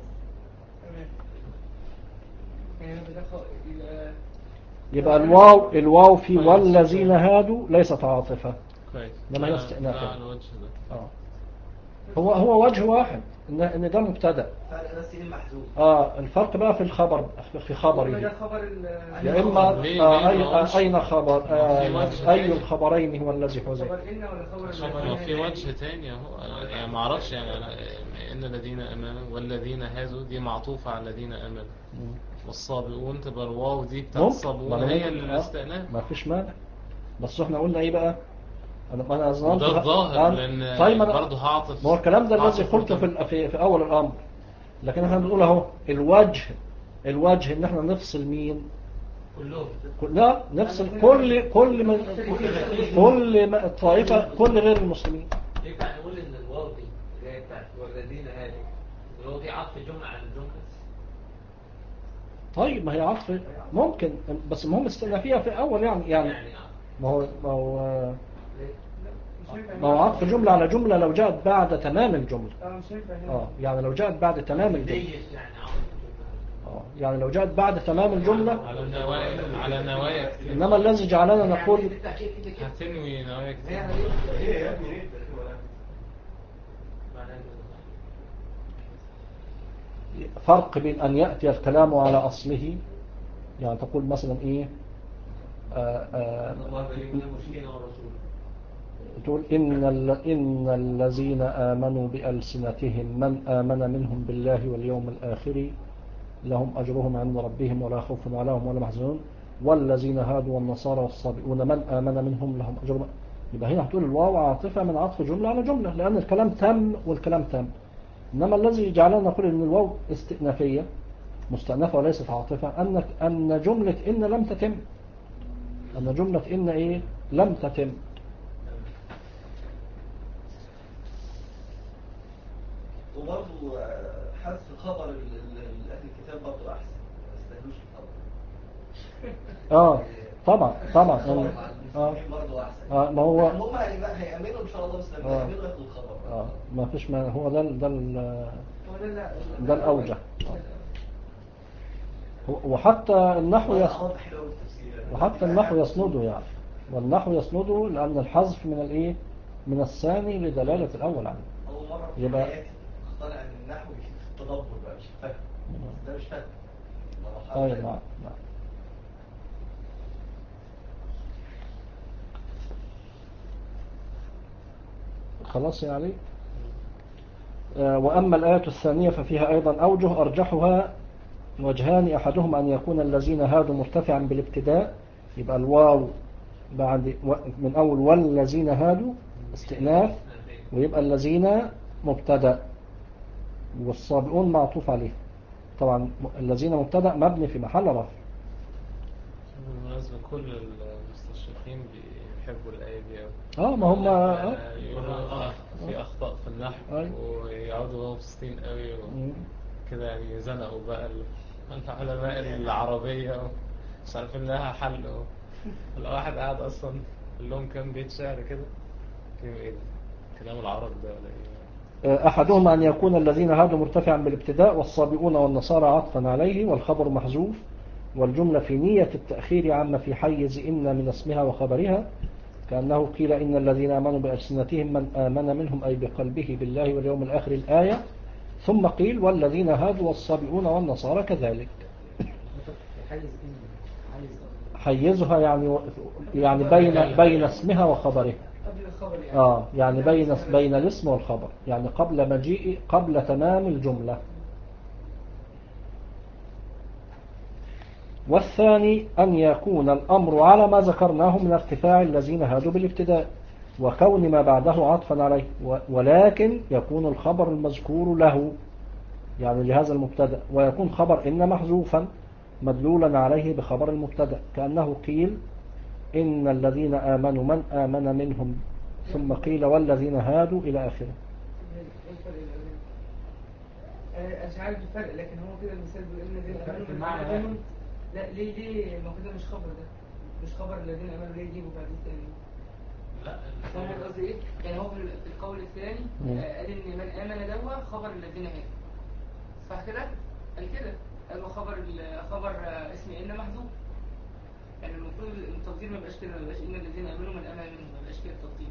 يبقى الواو الواو في والذين هادوا ليست عاطفة، لما هي استئنافية. آه. هو هو وجه واحد ان ان ده مبتدا، فرق بس ايه المحذوف. اه الفرق بقى في الخبر في خبره، يا اما آه أي اين خبر آه اي الخبرين هو الذي حذف. ما في وجه تاني اهو، يعني ما اعرفش يعني أنا ان الذين امنوا والذين هادوا دي معطوفه على الذين امنوا، والصابئون تبقى الواو دي بتاعت الصابئون هي الاستئناف. ما فيش مانع، بس احنا قلنا ايه بقى؟ انا انا اظن ده الظاهر لان طيب برضه هعطف. ما هو الكلام ده الذي قلته في, في في اول الامر، لكن احنا بنقول اهو الوجه الوجه ان احنا نفصل مين كلهم. لا نفصل كل كل من كل الطائفه كل غير المسلمين. ينفع نقول ان الواو دي اللي هي بتاعت والذين هادوا الواو دي عطف جمله على الجمله؟ طيب ما هي عطف ممكن، بس المهم استئنافيه في اول يعني يعني ما هو ما هو ما هو عطف جملة على جملة لو جاءت بعد تمام الجملة. اه يعني لو جاءت بعد تمام الجملة. اه يعني لو جاءت بعد تمام الجملة على نوايا على نوايا كتير. انما الذي جعلنا نقول هتنوي نوايا كتير. فرق بين ان يأتي الكلام على اصله، يعني تقول مثلا ايه آآ آآ تقول إن, إن الذين آمنوا بألسنتهم من آمن منهم بالله واليوم الآخر لهم أجرهم عند ربهم ولا خوف عليهم ولا محزنون، والذين هادوا والنصارى والصابئون من آمن منهم لهم أجرهم. يبقى هنا هتقول الواو عاطفة من عطف جملة على جملة لأن الكلام تم والكلام تم. إنما الذي جعلنا نقول إن الواو استئنافية مستأنفة وليست عاطفة أن أن جملة إن لم تتم، أن جملة إن إيه لم تتم. وبرضه حذف خبر أهل الكتاب برضه أحسن، ما يستاهلوش الخبر. اه طبعا طبعا اه برضه أحسن. اه ما هو هم هيأمنوا إن شاء الله، بس لما يأمنوا ياخدوا الخبر. اه ما فيش ما هو ده ده ده الأوجه. وحتى النحو يسند، وحتى النحو يسنده يعني، والنحو يسنده لأن الحذف من الايه من الثاني لدلالة الأول عليه. أول مرة في يبقى حياتي اقتنع إن النحو في التدبر بقى مش فاهم، ده مش فاهم. أي نعم نعم. خلاص يعني. آه وأما الآية الثانية ففيها أيضا أوجه أرجحها وجهان، أحدهم أن يكون الذين هادوا مرتفعا بالابتداء، يبقى الواو بعد من أول والذين هادوا استئناف، ويبقى الذين مبتدأ والصابئون معطوف عليه. طبعا الذين مبتدأ مبني في محل رفع. بالمناسبة كل المستشرقين بيحبوا الآية دي أوي. اه ما هم آه يقولوا آه في أخطاء في النحو ويقعدوا مبسوطين قوي كده، يعني زنقوا بقى العلماء العربية مش عارفين لها حل. الواحد قاعد أصلا كلهم كان بيت شعر كده في إيه كلام العرب ده ولا إيه؟ أحدهم أن يكون الذين هادوا مرتفعا بالابتداء والصابئون والنصارى عطفا عليه والخبر محذوف، والجملة في نية التأخير عما في حيز إن من اسمها وخبرها، كأنه قيل إن الذين آمنوا بألسنتهم من آمن منهم أي بقلبه بالله واليوم الآخر الآية، ثم قيل والذين هادوا والصابئون والنصارى كذلك. حيزها يعني يعني بين بين اسمها وخبرها. اه يعني بين بين الاسم والخبر، يعني قبل مجيء قبل تمام الجملة. والثاني أن يكون الأمر على ما ذكرناه من ارتفاع الذين هادوا بالابتداء وكون ما بعده عطفا عليه، ولكن يكون الخبر المذكور له يعني لهذا المبتدأ، ويكون خبر إن محذوفا مدلولا عليه بخبر المبتدأ، كأنه قيل إن الذين آمنوا من آمن منهم ثم قيل والذين هادوا إلى آخره. أنا مش عارف الفرق، لكن هو كده المثال بيقول إن الذين آمنوا منهم. لا ليه ليه ما كده مش خبر، ده مش خبر الذين آمنوا، ليه يجيبوا بعدين تاني؟ لا فاهم قصدي إيه؟ يعني هو في القول الثاني قال إن من آمن دوا خبر الذين هادوا، صح كده؟ قال كده قالوا خبر خبر اسم إن محذوف، يعني المفروض التقدير ما يبقاش كده، ما يبقاش إن الذين آمنوا من آمن منهم، ما يبقاش كده التقدير.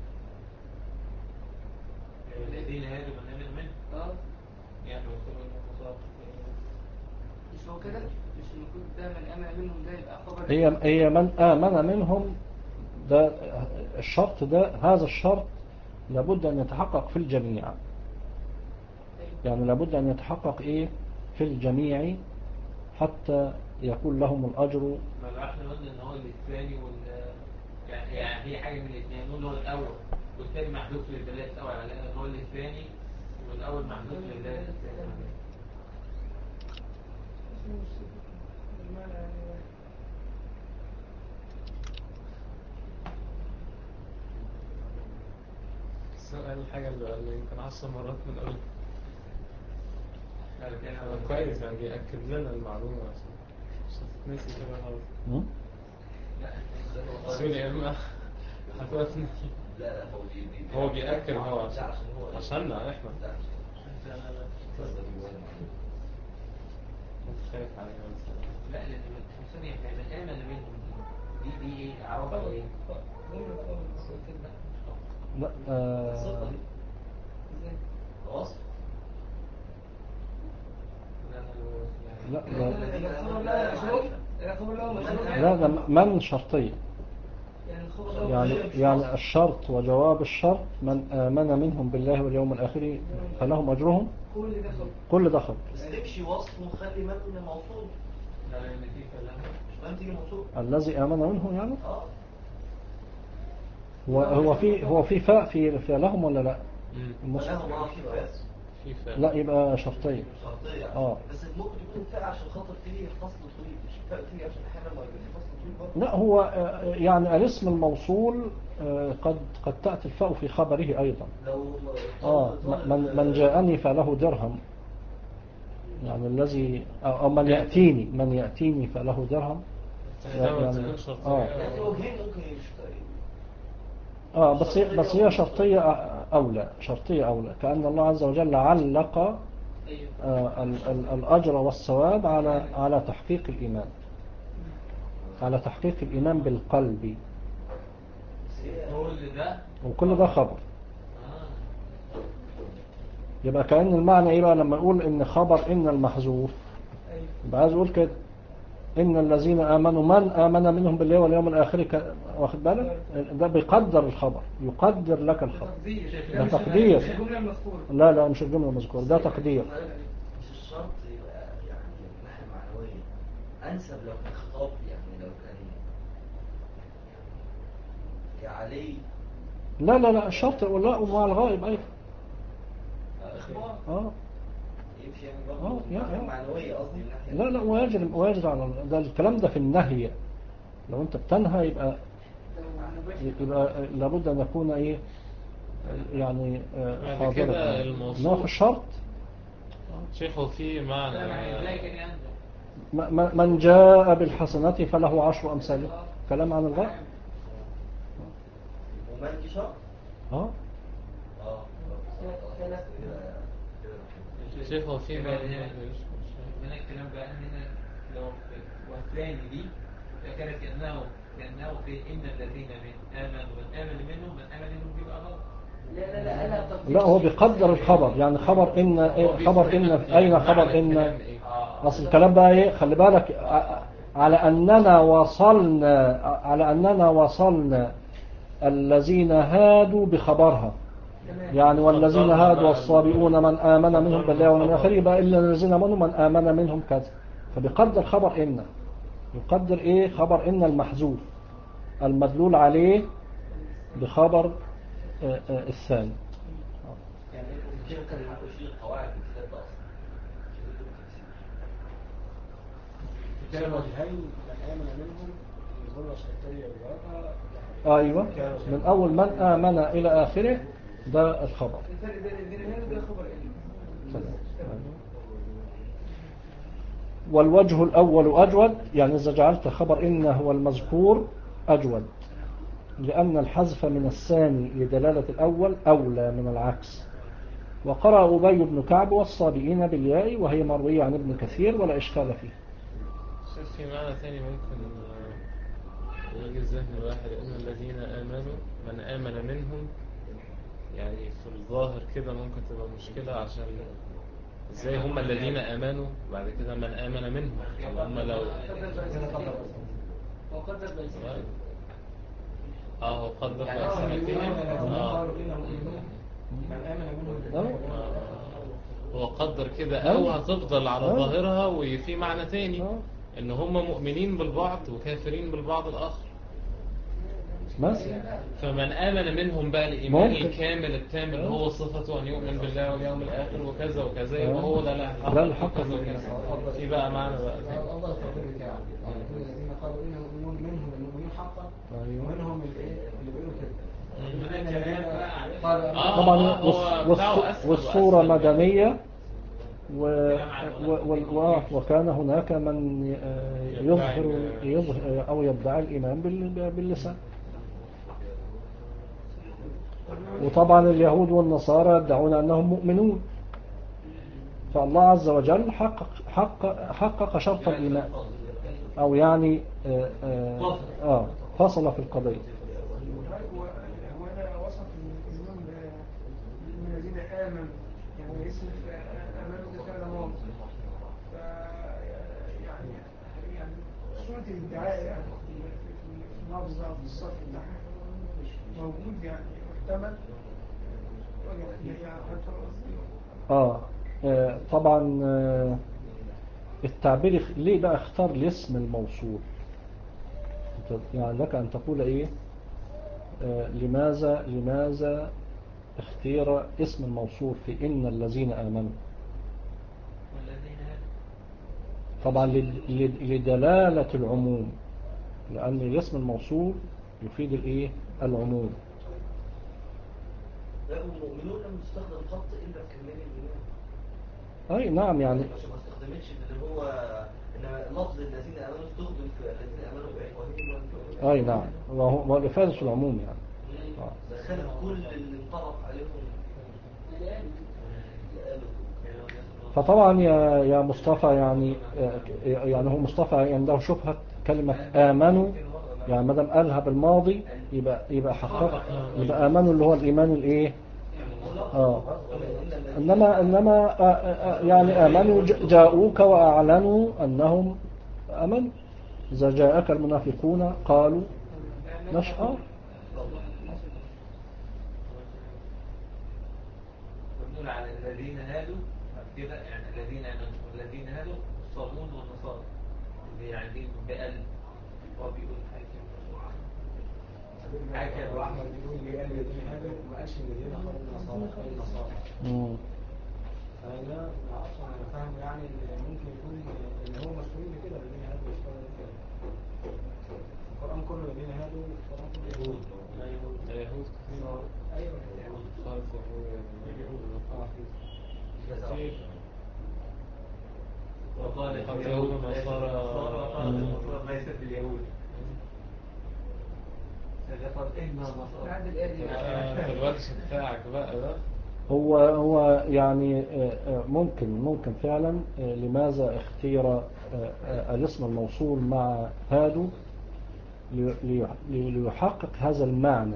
الذين هادوا من آمن منهم. اه يعني المفروض المصاب مش هو كده؟ مش المفروض ده من آمن منهم ده يبقى خبر؟ هي هي من آمن منهم، ده الشرط ده، هذا الشرط لابد أن يتحقق في الجميع، يعني لابد أن يتحقق إيه في الجميع حتى يكون لهم الأجر. ما بقى احنا قلنا ان هو الثاني وال يعني يعني هي حاجه من الاثنين، نقول هو الاول والثاني محذوف للدلاله الاول على ان هو الثاني والاول محذوف للدلاله الثاني. السؤال الحاجة اللي قال لي يمكن عشر مرات من قبل يعني كويس، يعني بيأكد لنا المعلومة عشان مش هتتنسي كده خلاص. لا سوري يا اما هتوقفني. لا لا هو دي دي هو بيأكد هو لا عشان عشان هو عشاننا احنا لا تصدق جوه كنت خايف علينا بس. لا لان الانسان يعني امن منهم دي دي ايه عرفها ايه؟ لا آه خلاص لا لا لا ده من شرطية، يعني يعني الشرط وجواب الشرط من آمن منهم بالله واليوم الآخر فلهم أجرهم، كل ده خبر، كل ده خبر. بس تمشي وصف وخلي من موصول، لا لان في كلام مش من تيجي موصول. الذي آمن منهم يعني اه هو هو في هو في فاء في في لهم ولا لا؟ فلهم اه في بس في فاء. لا يبقى شرطية. شرطية اه بس ممكن تكون فاء عشان خاطر فيه فصل طويل، مش فاء فيه عشان احيانا ما يبقى فيه فصل طويل برضه. لا هو آه، يعني الاسم الموصول آه، قد قد تأتي الفاء في خبره أيضا. لو اه من من جاءني فله درهم، يعني الذي أو من يأتيني من يأتيني فله درهم يعني اه يعني وجهين ممكن يشتري. اه بس هي بس هي شرطية أولى، شرطية أولى، كأن الله عز وجل علق آه ال ال الأجر والثواب على على تحقيق الإيمان، على تحقيق الإيمان بالقلب، كل ده وكل ده خبر. يبقى كأن المعنى إيه بقى لما نقول إن خبر إن المحذوف، يبقى عايز أقول كده إن الذين آمنوا من آمن منهم بالله واليوم الآخر ك... واخد بالك ده بيقدر الخبر، يقدر لك الخبر، ده تقدير. لا لا مش الجملة المذكورة، ده تقدير. مش الشرط يبقى يعني من الناحية المعنوية أنسب لو كان خطاب، يعني لو كان يا علي. لا لا لا الشرط لا ومع الغائب أيضا إخبار اه يمشي يعني برضه اه من يا الناحية يا المعنوية قصدي من ناحية. لا لا ويجري ويجري على ده الكلام ده في النهي، لو أنت بتنهى يبقى يبقى لابد أن يكون إيه يعني آه، حاضرا. إنما في الشرط شيخه في معنى م- م- من جاء بالحسنة فله عشر أمثالها، كلام عن الغائب. ومن دي شرط؟ اه اه شيخه في من معنى الكلام بقى هنا لو والثاني دي كانت كأنه كأنه في إن الذين من آمنوا من آمن منهم من آمن منهم بيبقى غلط. لا لا لا لا تقدير. لا هو بيقدر الخبر، يعني خبر إن إيه خبر إن أين خبر إن أصل الكلام بقى إيه خلي بالك ع- على أننا وصلنا على أننا وصلنا الذين هادوا بخبرها، يعني والذين هادوا والصابئون من آمن منهم بالله واليوم الآخر، يبقى إلا الذين آمنوا من آمن منهم كذا، فبيقدر خبر إن يقدر إيه خبر إن المحذوف المدلول عليه بخبر آه آه الثاني. يعني كده كان يشيل قواعد الكتاب ده اصلا كان وجهين من آمن منهم الجملة الشرطية والواقع. أيوة من أول من آمن إلى آخره ده الخبر. الفرق بين الذين ده خبر إيه؟ والوجه الأول أجود، يعني إذا جعلت خبر إن هو المذكور أجود، لأن الحذف من الثاني لدلالة الأول أولى من العكس. وقرأ أبي بن كعب والصابئين بالياء وهي مروية عن ابن كثير ولا إشكال فيه. في معنى ثاني ممكن يجي الذهن الواحد إن الذين آمنوا من آمن منهم، يعني في الظاهر كده ممكن تبقى مشكلة، عشان ازاي هم الذين آمنوا بعد كده من آمن منهم. هم لو وقدر بيسير اه قدر بأسمتهم اه هو قدر كده او هتفضل على ظاهرها وفي معنى تاني ان هم مؤمنين بالبعض وكافرين بالبعض الاخر مثلا. فمن آمن منهم بقى الإيمان الكامل التام اللي هو صفته أن يؤمن بالله واليوم الآخر وكذا وكذا، يبقى هو ده لا الحق وكذا وكذا. في بقى معنى بقى أفضل التقدير بتاعه الذين قالوا إنهم المؤمنون منهم المؤمنين حقا ومنهم اللي بيقولوا كده. طبعا والصورة مدنية وكان هناك من يظهر يظهر أو يدعي الإيمان باللسان. وطبعا اليهود والنصارى يدعون أنهم مؤمنون، فالله عز وجل حقق, حقق, حقق شرط الإيمان، أو يعني آآ آآ آه فصل في القضية. وأنا وصف الإمام من الذين آمن يعني اسم آمنوا بفعل ماضي، يعني يعني صورة الادعاء يعني في اللفظ أو في الصف بتاعها موجود يعني محتمل. آه. آه طبعا آه التعبير ليه بقى اختار الاسم الموصول؟ يعني لك أن تقول إيه آه لماذا لماذا اختير اسم الموصول في إن الذين آمنوا؟ طبعا لدلالة العموم، لأن الاسم الموصول يفيد الإيه العموم. المؤمنون لم يستخدم خط إلا في كلمة الإيمان. أي نعم يعني ما استخدمتش اللي هو إن لفظ الذين آمنوا استخدم في الذين آمنوا بإخوانهم. أي نعم وهو الإفادة العموم يعني. دخلت كل اللي انطرف عليهم. فطبعا يا يا مصطفى يعني يعني هو مصطفى عنده شبهة كلمة آمنوا، يعني ما دام قالها بالماضي يبقى يبقى حقق يبقى آمنوا اللي هو الإيمان الإيه آه إنما إنما يعني آمنوا جاءوك وأعلنوا أنهم آمنوا. إذا جاءك المنافقون قالوا نشهد على الذين هادوا كده، يعني الذين آمنوا الذين هادوا الصابون والنصارى اللي يعني بقلب هو بيقول حاجة حاجة وأحمد بيقول لي قال الذين هادوا ما قالش الذين قالوا النصارى قالوا النصارى. فأنا أصلا أنا فاهم يعني ممكن يكون إن هو مسؤول بكده الذين هادوا يشتغلوا كده. القرآن كله الذين هادوا القرآن كله يهود. يهود أيوة يهود. خالص يهود. وقال اليهود والنصارى ليست باليهود. في الوجه بتاعك بقى ده هو هو يعني ممكن ممكن فعلا لماذا اختير الاسم الموصول مع هادو ليحقق هذا المعنى،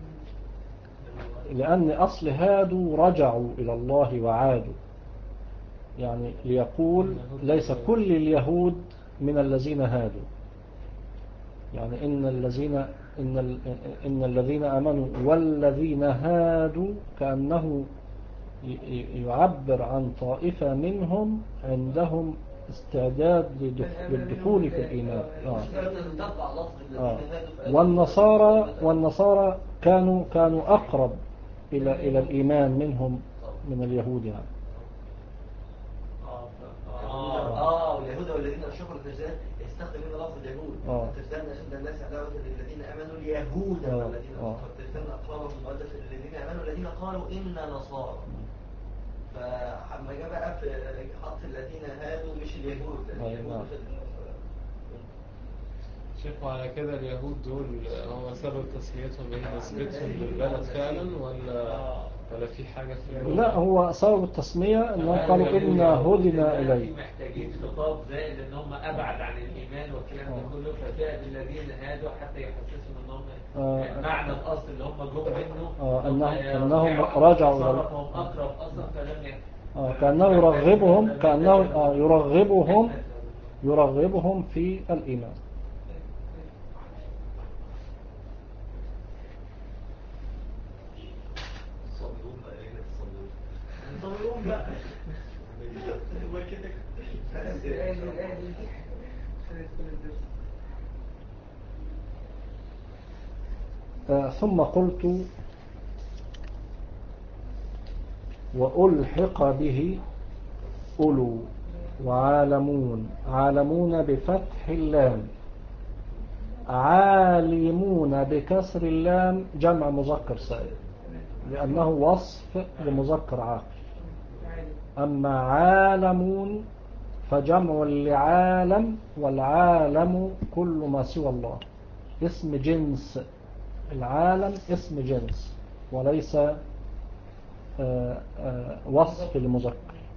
لأن أصل هادو رجعوا إلى الله وعادوا، يعني ليقول ليس كل اليهود من الذين هادوا، يعني إن الذين إن إن الذين آمنوا والذين هادوا كأنه يعبر عن طائفة منهم عندهم استعداد للدخول في الإيمان. آه. آه. آه. والنصارى والنصارى كانوا كانوا أقرب إلى إلى الإيمان منهم من اليهود يعني. اه اه واليهود والذين اشركوا التجديد يستخدم هنا لفظ اليهود. اه التجديد اشد الناس عداوه للذين امنوا اليهود والذين اشركوا التجديد اقربهم مودة للذين امنوا الذين قالوا انا نصارى. فلما جاء بقى في حط الذين هادوا مش اليهود لان اليهود شوفوا على كده اليهود دول هو سبب تسميتهم ايه؟ نسبتهم للبلد فعلا ولا ولا في حاجة في اللغة؟ لا، هو سبب التسمية انهم قالوا إنا هدنا إليه. محتاجين خطاب زائد ان هم ابعد عن الايمان والكلام ده كله، فزائد الذين هادوا حتى يحسسوا ان هم آه معنى الاصل اللي هم جم منه آه انهم انهم رجعوا صرفهم اقرب اصلا فلم آه كأنه يرغبهم كأنه آه يرغبهم يرغبهم في الإيمان. صبرون بقى آه ثم قلت وألحق به أولو وعالمون. عالمون بفتح اللام، عالمون بكسر اللام جمع مذكر سالم لأنه وصف لمذكر عاقل. أما عالمون فجمع لعالم، والعالم كل ما سوى الله، اسم جنس. العالم اسم جنس وليس آآ آآ وصف لمذكر.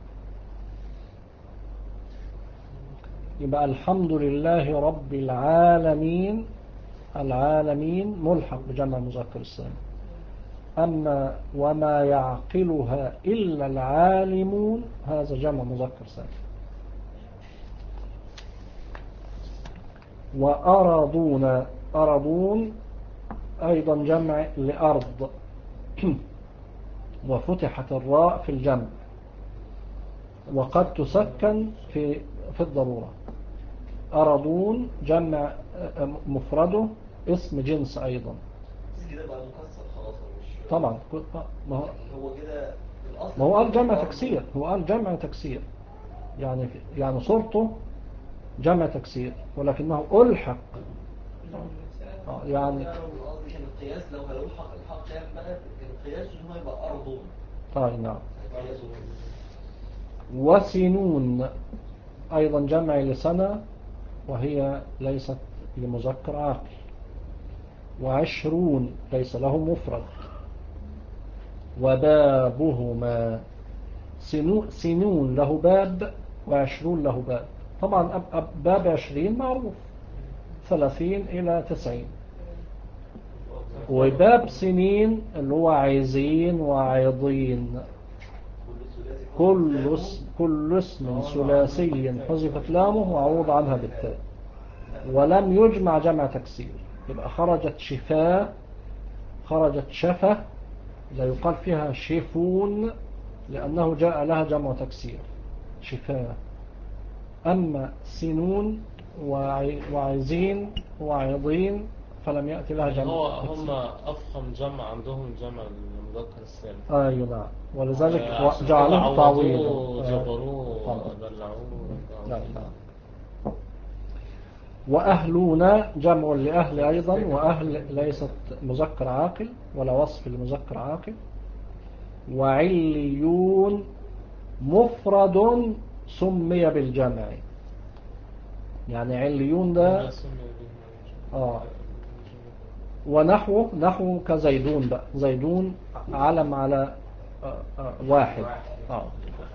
يبقى الحمد لله رب العالمين، العالمين ملحق بجمع مذكر السالم. أما وما يعقلها إلا العالمون هذا جمع مذكر سالم. وأرضون، أرضون أيضا جمع لأرض وفتحت الراء في الجمع وقد تسكن في في الضرورة. أرضون جمع مفرده اسم جنس أيضا. كده بقى مكسر خلاص مش طبعا ما هو هو كده الاصل. ما هو قال جمع تكسير، هو قال جمع تكسير يعني يعني صورته جمع تكسير ولكنه ألحق آه يعني قصدي كان القياس لو هيلحق الحق كام بقى القياس ان هو يبقى أرضون. طيب نعم. وسنون أيضا جمع لسنة وهي ليست لمذكر عاقل. وعشرون ليس له مفرد. وبابهما سنون له باب وعشرون له باب. طبعا باب عشرين معروف ثلاثين إلى تسعين. وباب سنين اللي هو عايزين وعيضين. كل اسم كل اسم ثلاثي حذفت لامه وعوض عنها بالتاء ولم يجمع جمع تكسير. يبقى خرجت شفاء، خرجت شفة لا يقال فيها شفون لأنه جاء لها جمع تكسير شفاء. أما سنون وعايزين وعيضين فلم يأتي لها جمع هو تكسير. هم أفخم جمع عندهم جمع المذكر السالم. أيوة نعم. ولذلك آه جعلوه تعويض جبروه دلعوه. نعم نعم. وأهلون جمع لأهل أيضا، وأهل ليست مذكر عاقل ولا وصف لمذكر عاقل. وعليون مفرد سمي بالجمع، يعني عليون ده آه ونحو نحو كزيدون بقى. زيدون علم على آه آه واحد آه.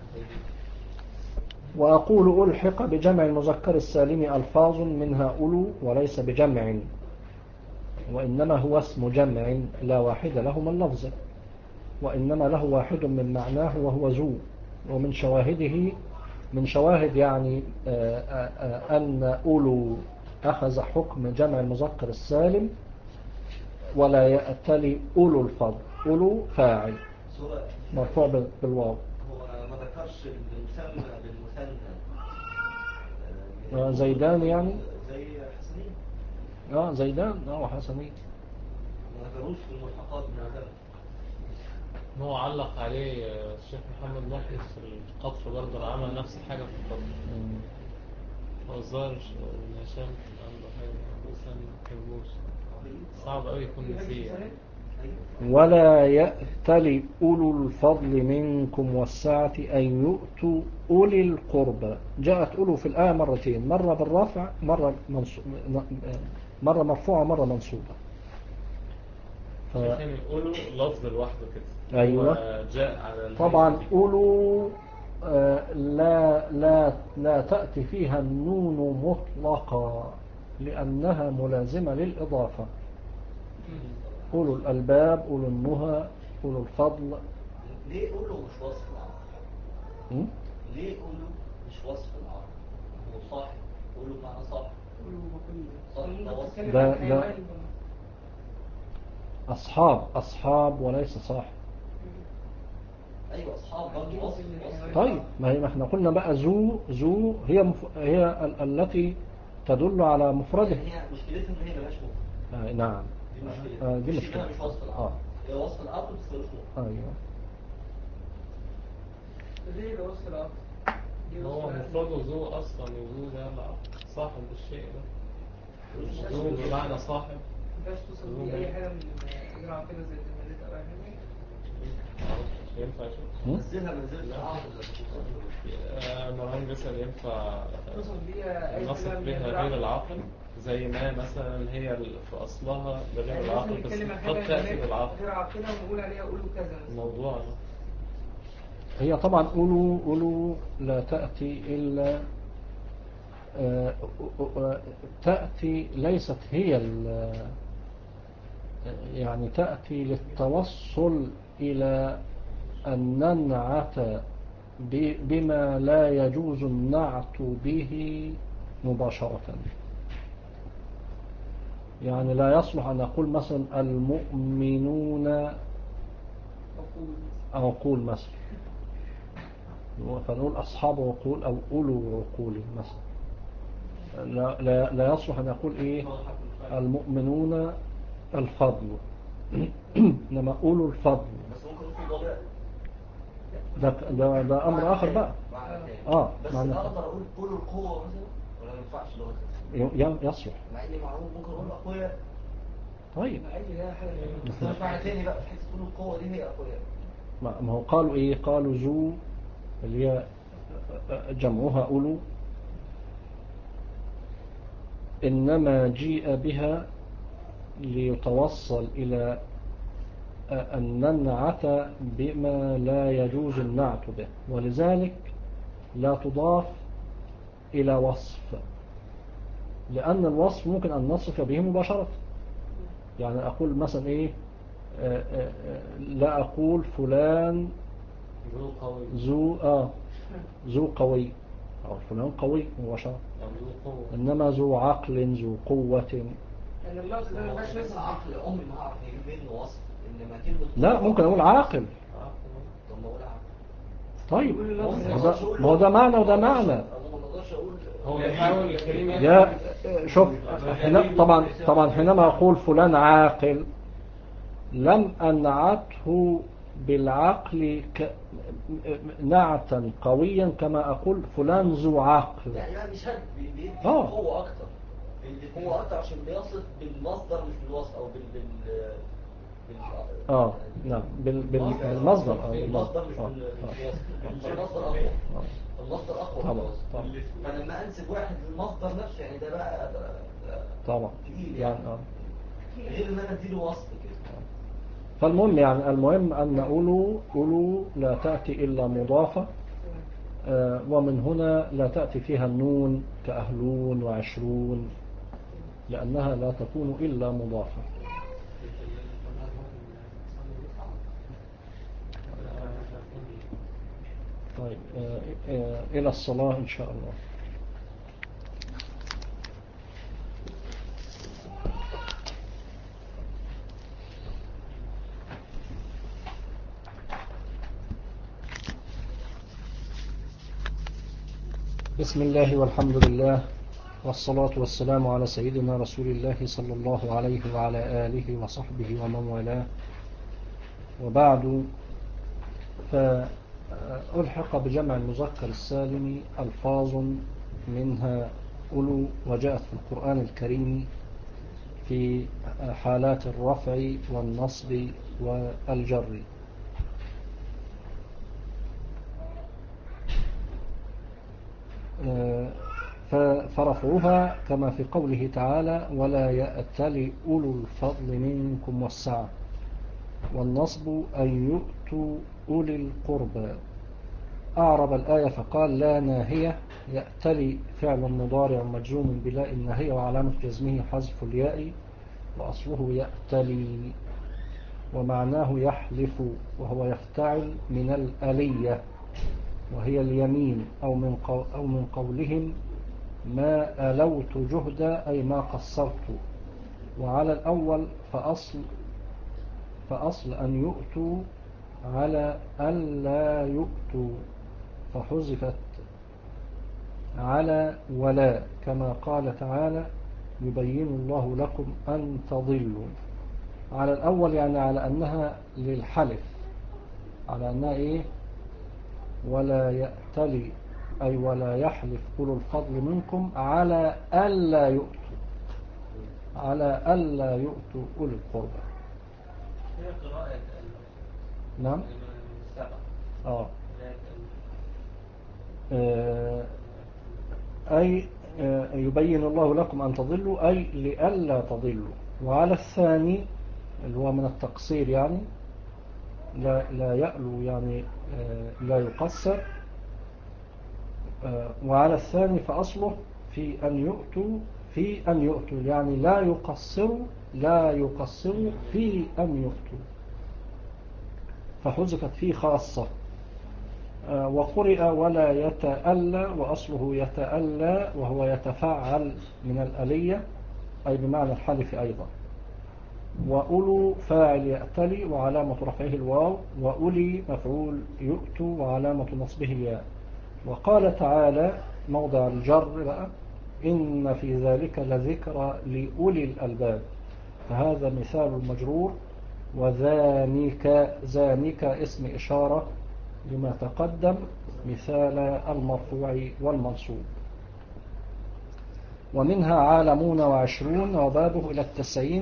وأقول ألحق بجمع المذكر السالم ألفاظ منها أولو وليس بجمع، وإنما هو اسم جمع لا واحد له من لفظه، وإنما له واحد من معناه وهو ذو. ومن شواهده من شواهد يعني آآ آآ أن أولو أخذ حكم جمع المذكر السالم ولا يأتلي أولو الفضل. أولو فاعل مرفوع بالواو. هو ما ذكرش المسمى بالمثنى آه، زيدان يعني. زي حسنين. اه زيدان اه حسنين. ما ذكروش في الملحقات المعتمدة. هو علق عليه الشيخ محمد محمد في القطر برضه عمل نفس الحاجة في القطر. مم. هو الظاهر إن هشام عنده حاجة وسام كربوش صعب أوي يكون نسيه يعني. ولا يأتل أولو الفضل منكم والسعة أن يؤتوا أولي القربى. جاءت أولو في الآية مرتين، مرة بالرفع مرة منصو... مرة مرفوعة مرة منصوبة. ف... عشان يقولوا لفظ لوحده كده. أيوة. هو جاء على طبعا الهيئة دي. أولو آه، لا لا لا تأتي فيها النون مطلقا لأنها ملازمة للإضافة. أولو الألباب أولو النهى أولو الفضل. ليه قولوا مش وصف العرب؟ م? ليه قولوا مش وصف العرب؟ هو صاحب قولوا بمعنى صاحب. صاحب ده وصف. ده ده أصحاب أصحاب وليس صاحب. ايوه اصحاب برضه وصف وصف. طيب ما هي ما احنا قلنا بقى ذو ذو هي مف... هي ال... التي تدل على مفرده. هي مشكلتها ان هي ملهاش مفرد. آه نعم. دي مشكلتها. آه دي مش مشكلة. انها مش وصف العرب. آه. هي وصف العرب بس ملوش مفرد. أيوه. ليه ده وصف العقل؟ هو مفرده ذو أصلا وذو ده صاحب الشيء ده. ذو بمعنى صاحب. ما ينفعش توصل بيه أي حاجة من غير عقيدة زي التمريض أو أي حاجة. معرفش ينفع شو؟ نزلها منزلة العرب لما توصف. آه، مروان بيسأل ينفع توصل بيها أي نصف حاجة من بها غير العاقل زي ما مثلا هي في أصلها بغير يعني العاقل مثلا بس نتكلم عن قد حاجة تأتي غير بالعقل. غير عقيدة ونقول عليها قولوا كذا مثلا. الموضوع ده. هي طبعا أولو أولو لا تأتي إلا آه، آه، تأتي ليست هي ال... يعني تأتي للتوصل إلى أن ننعت ب- بما لا يجوز النعت به مباشرة. يعني لا يصلح أن أقول مثلا المؤمنون أو أقول مثلا فنقول أصحاب عقول أو أولو عقول مثلا. لا, لا, لا يصلح أن أقول إيه المؤمنون الفضل إنما أولو الفضل. بس ممكن في ضلال. ده, ده, ده أمر آخر بقى. آه بس معنى اقدر اقول قولوا القوة مثلا ولا ما ينفعش لغة؟ ي- يصلح. مع اني معروف ممكن اقول اقوياء. طيب بس مش معنى تاني بقى في حته قولوا القوة دي هي اقوياء. ما ما هو قالوا إيه قالوا ذو اللي هي جمعها أولو إنما جيء بها ليتوصل إلى أن ننعت بما لا يجوز النعت به ولذلك لا تضاف إلى وصف لأن الوصف ممكن أن نصف به مباشرة. يعني أقول مثلا إيه آآ آآ لا أقول فلان ذو قوي. ذو آه ذو قوي أو فلان قوي مباشرة. ذو قوة. إنما ذو عقل ذو قوة. يعني اللفظ ده ما ينفعش بس بس عقل عمري ما هعرف اجيب منه وصف انما كلمة لا ممكن أقول عاقل. طب ما اقول عقل. طيب ما هو ده معنى وده معنى. ما اقدرش اقول هو بيحاول الكلمة. يا شوف حين طبعا طبعا حينما أقول فلان عاقل لم أنعته بالعقل ك... نعتا قويا كما أقول فلان ذو عقل. يعني لا مش هد بيدي آه. قوة أكتر. بيدي قوة أكتر عشان بيصف بالمصدر مش بالوصف أو بال بال بال اه نعم بال... بالمصدر اه المصدر مش آه. بالوصف. آه. المصدر أقوى. آه. المصدر أقوى من طبعا الوصف. طبعا فلما أنسب واحد للمصدر نفسه يعني ده بقى ده ده طبعا تقيل يعني يعني. اه غير إن أنا أديله وصف كده. فالمهم يعني المهم أن أولو أولو لا تأتي إلا مضافة آه ومن هنا لا تأتي فيها النون كأهلون وعشرون لأنها لا تكون إلا مضافة. طيب آه آه إلى الصلاة إن شاء الله. بسم الله والحمد لله والصلاة والسلام على سيدنا رسول الله صلى الله عليه وعلى آله وصحبه ومن والاه، وبعد، فألحق بجمع المذكر السالم ألفاظ منها أولو وجاءت في القرآن الكريم في حالات الرفع والنصب والجر. فرفعها كما في قوله تعالى ولا يأتل أولو الفضل منكم والسعة، والنصب أن يؤتوا أولي القربى. أعرب الآية فقال لا ناهية، يأتلي فعل مضارع مجزوم بلا الناهية وعلامة جزمه حذف الياء وأصله يأتلي، ومعناه يحلف، وهو يفتعل من الألية وهي اليمين، أو من, قو أو من قولهم ما ألوت جهدا أي ما قصرت. وعلى الأول فأصل, فأصل أن يؤتوا على ألا يؤتوا، فحذفت على ولا، كما قال تعالى يبين الله لكم أن تضلوا. على الأول يعني على أنها للحلف، على أنها إيه؟ ولا يأتلي أي ولا يحلف أولو الفضل منكم على ألا يؤتوا، على ألا يؤتوا أولي القربى. هي قراءة نعم. آه. آه. أي آه يبين الله لكم أن تضلوا أي لألا تضلوا. وعلى الثاني اللي هو من التقصير يعني لا, لا يألو يعني آه لا يقصر. آه وعلى الثاني فأصله في أن يؤتوا، في أن يؤتوا يعني لا يقصروا، لا يقصروا في أن يؤتوا، فحذفت فيه خاصة. آه وقرئ ولا يتألى، وأصله يتألى وهو يتفعل من الألية أي بمعنى الحلف أيضا. وأولو فاعل يأتلي وعلامة رفعه الواو، وأولي مفعول يؤتوا وعلامة نصبه الياء. وقال تعالى موضع الجر بقى إن في ذلك لذكرى لأولي الألباب، فهذا مثال المجرور. وذانك ذانك اسم إشارة لما تقدم مثال المرفوع والمنصوب. ومنها عالمون وعشرون وبابه إلى التسعين،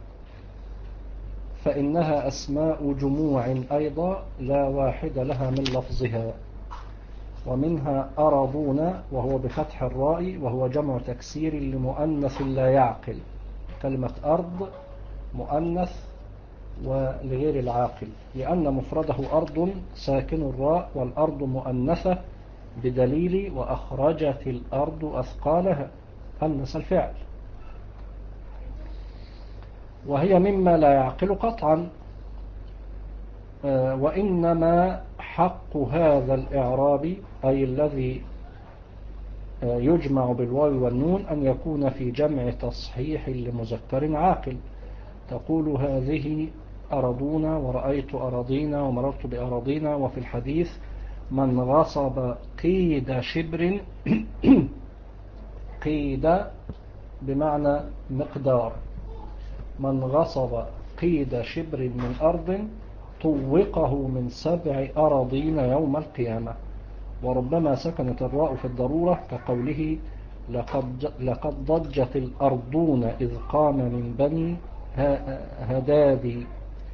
فإنها أسماء جموع أيضا لا واحد لها من لفظها. ومنها أرضون وهو بفتح الراء وهو جمع تكسير لمؤنث لا يعقل. كلمة أرض مؤنث ولغير العاقل، لأن مفرده أرض ساكن الراء، والأرض مؤنثة بدليل وأخرجت الأرض أثقالها، أنس الفعل، وهي مما لا يعقل قطعا. وإنما حق هذا الإعراب أي الذي يجمع بالواو والنون أن يكون في جمع تصحيح لمذكر عاقل. تقول هذه أرضون ورأيت أراضين ومررت بأراضين. وفي الحديث من غصب قيد شبر قيد بمعنى مقدار، من غصب قيد شبر من أرض طوقه من سبع أراضين يوم القيامة. وربما سكنت الراء في الضرورة كقوله لقد, لقد ضجت الأرضون إذ قام من بني هداد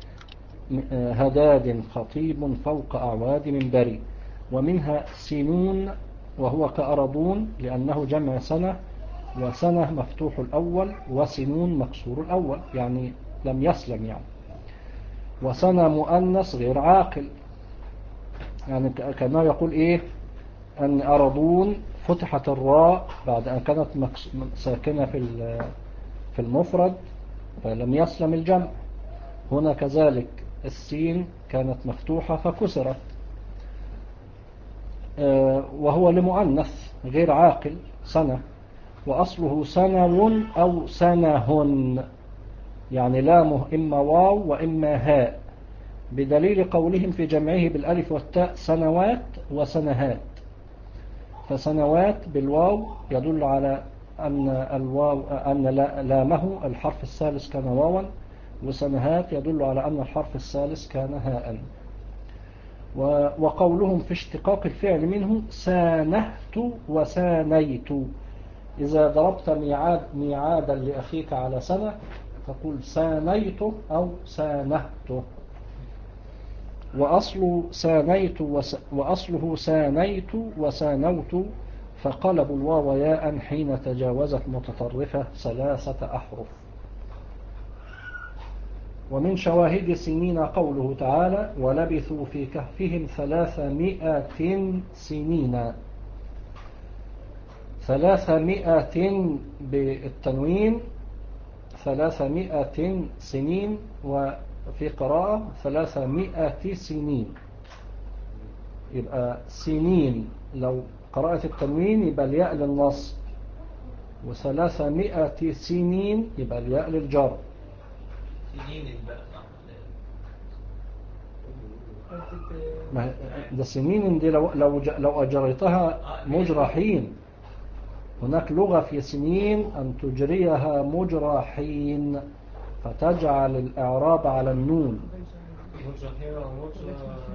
هداد خطيب فوق أعواد منبري. ومنها سنون وهو كأرضون لأنه جمع سنة، وسنة مفتوح الأول وسنون مكسور الأول يعني لم يسلم يعني. وسنة مؤنث غير عاقل، يعني كما يقول إيه أن أرضون فتحت الراء بعد أن كانت ساكنة في في المفرد فلم يسلم الجمع. هنا كذلك السين كانت مفتوحة فكسرت، وهو لمؤنث غير عاقل سنة، وأصله سنون أو سنهن يعني لامه إما واو وإما هاء، بدليل قولهم في جمعه بالألف والتاء سنوات وسنهات. فسنوات بالواو يدل على أن الواو أن لامه الحرف الثالث كان واوا، وسنهات يدل على أن الحرف الثالث كان هاء. وقولهم في اشتقاق الفعل منه سانهت وسانيت، إذا ضربت ميعاد ميعادا لأخيك على سنة تقول سانيت أو سانهت. وأصل سانيت وس وأصله سانيت وسانوت، فقلبوا الواو ياء حين تجاوزت متطرفة ثلاثة أحرف. ومن شواهد سنين قوله تعالى ولبثوا في كهفهم ثلاثمائة سنين. ثلاثمائة بالتنوين، ثلاثمائة سنين، وفي قراءة ثلاثمائة سنين. يبقى سنين لو قراءة التنوين يبقى الياء للنصب، وثلاثمائة سنين يبقى الياء للجر. سنين بقى ما ده سنين دي لو لو لو أجريتها مجرى حين. هناك لغة في سنين أن تجريها مجرى حين فتجعل الإعراب على النون. مجرى حين ومجرى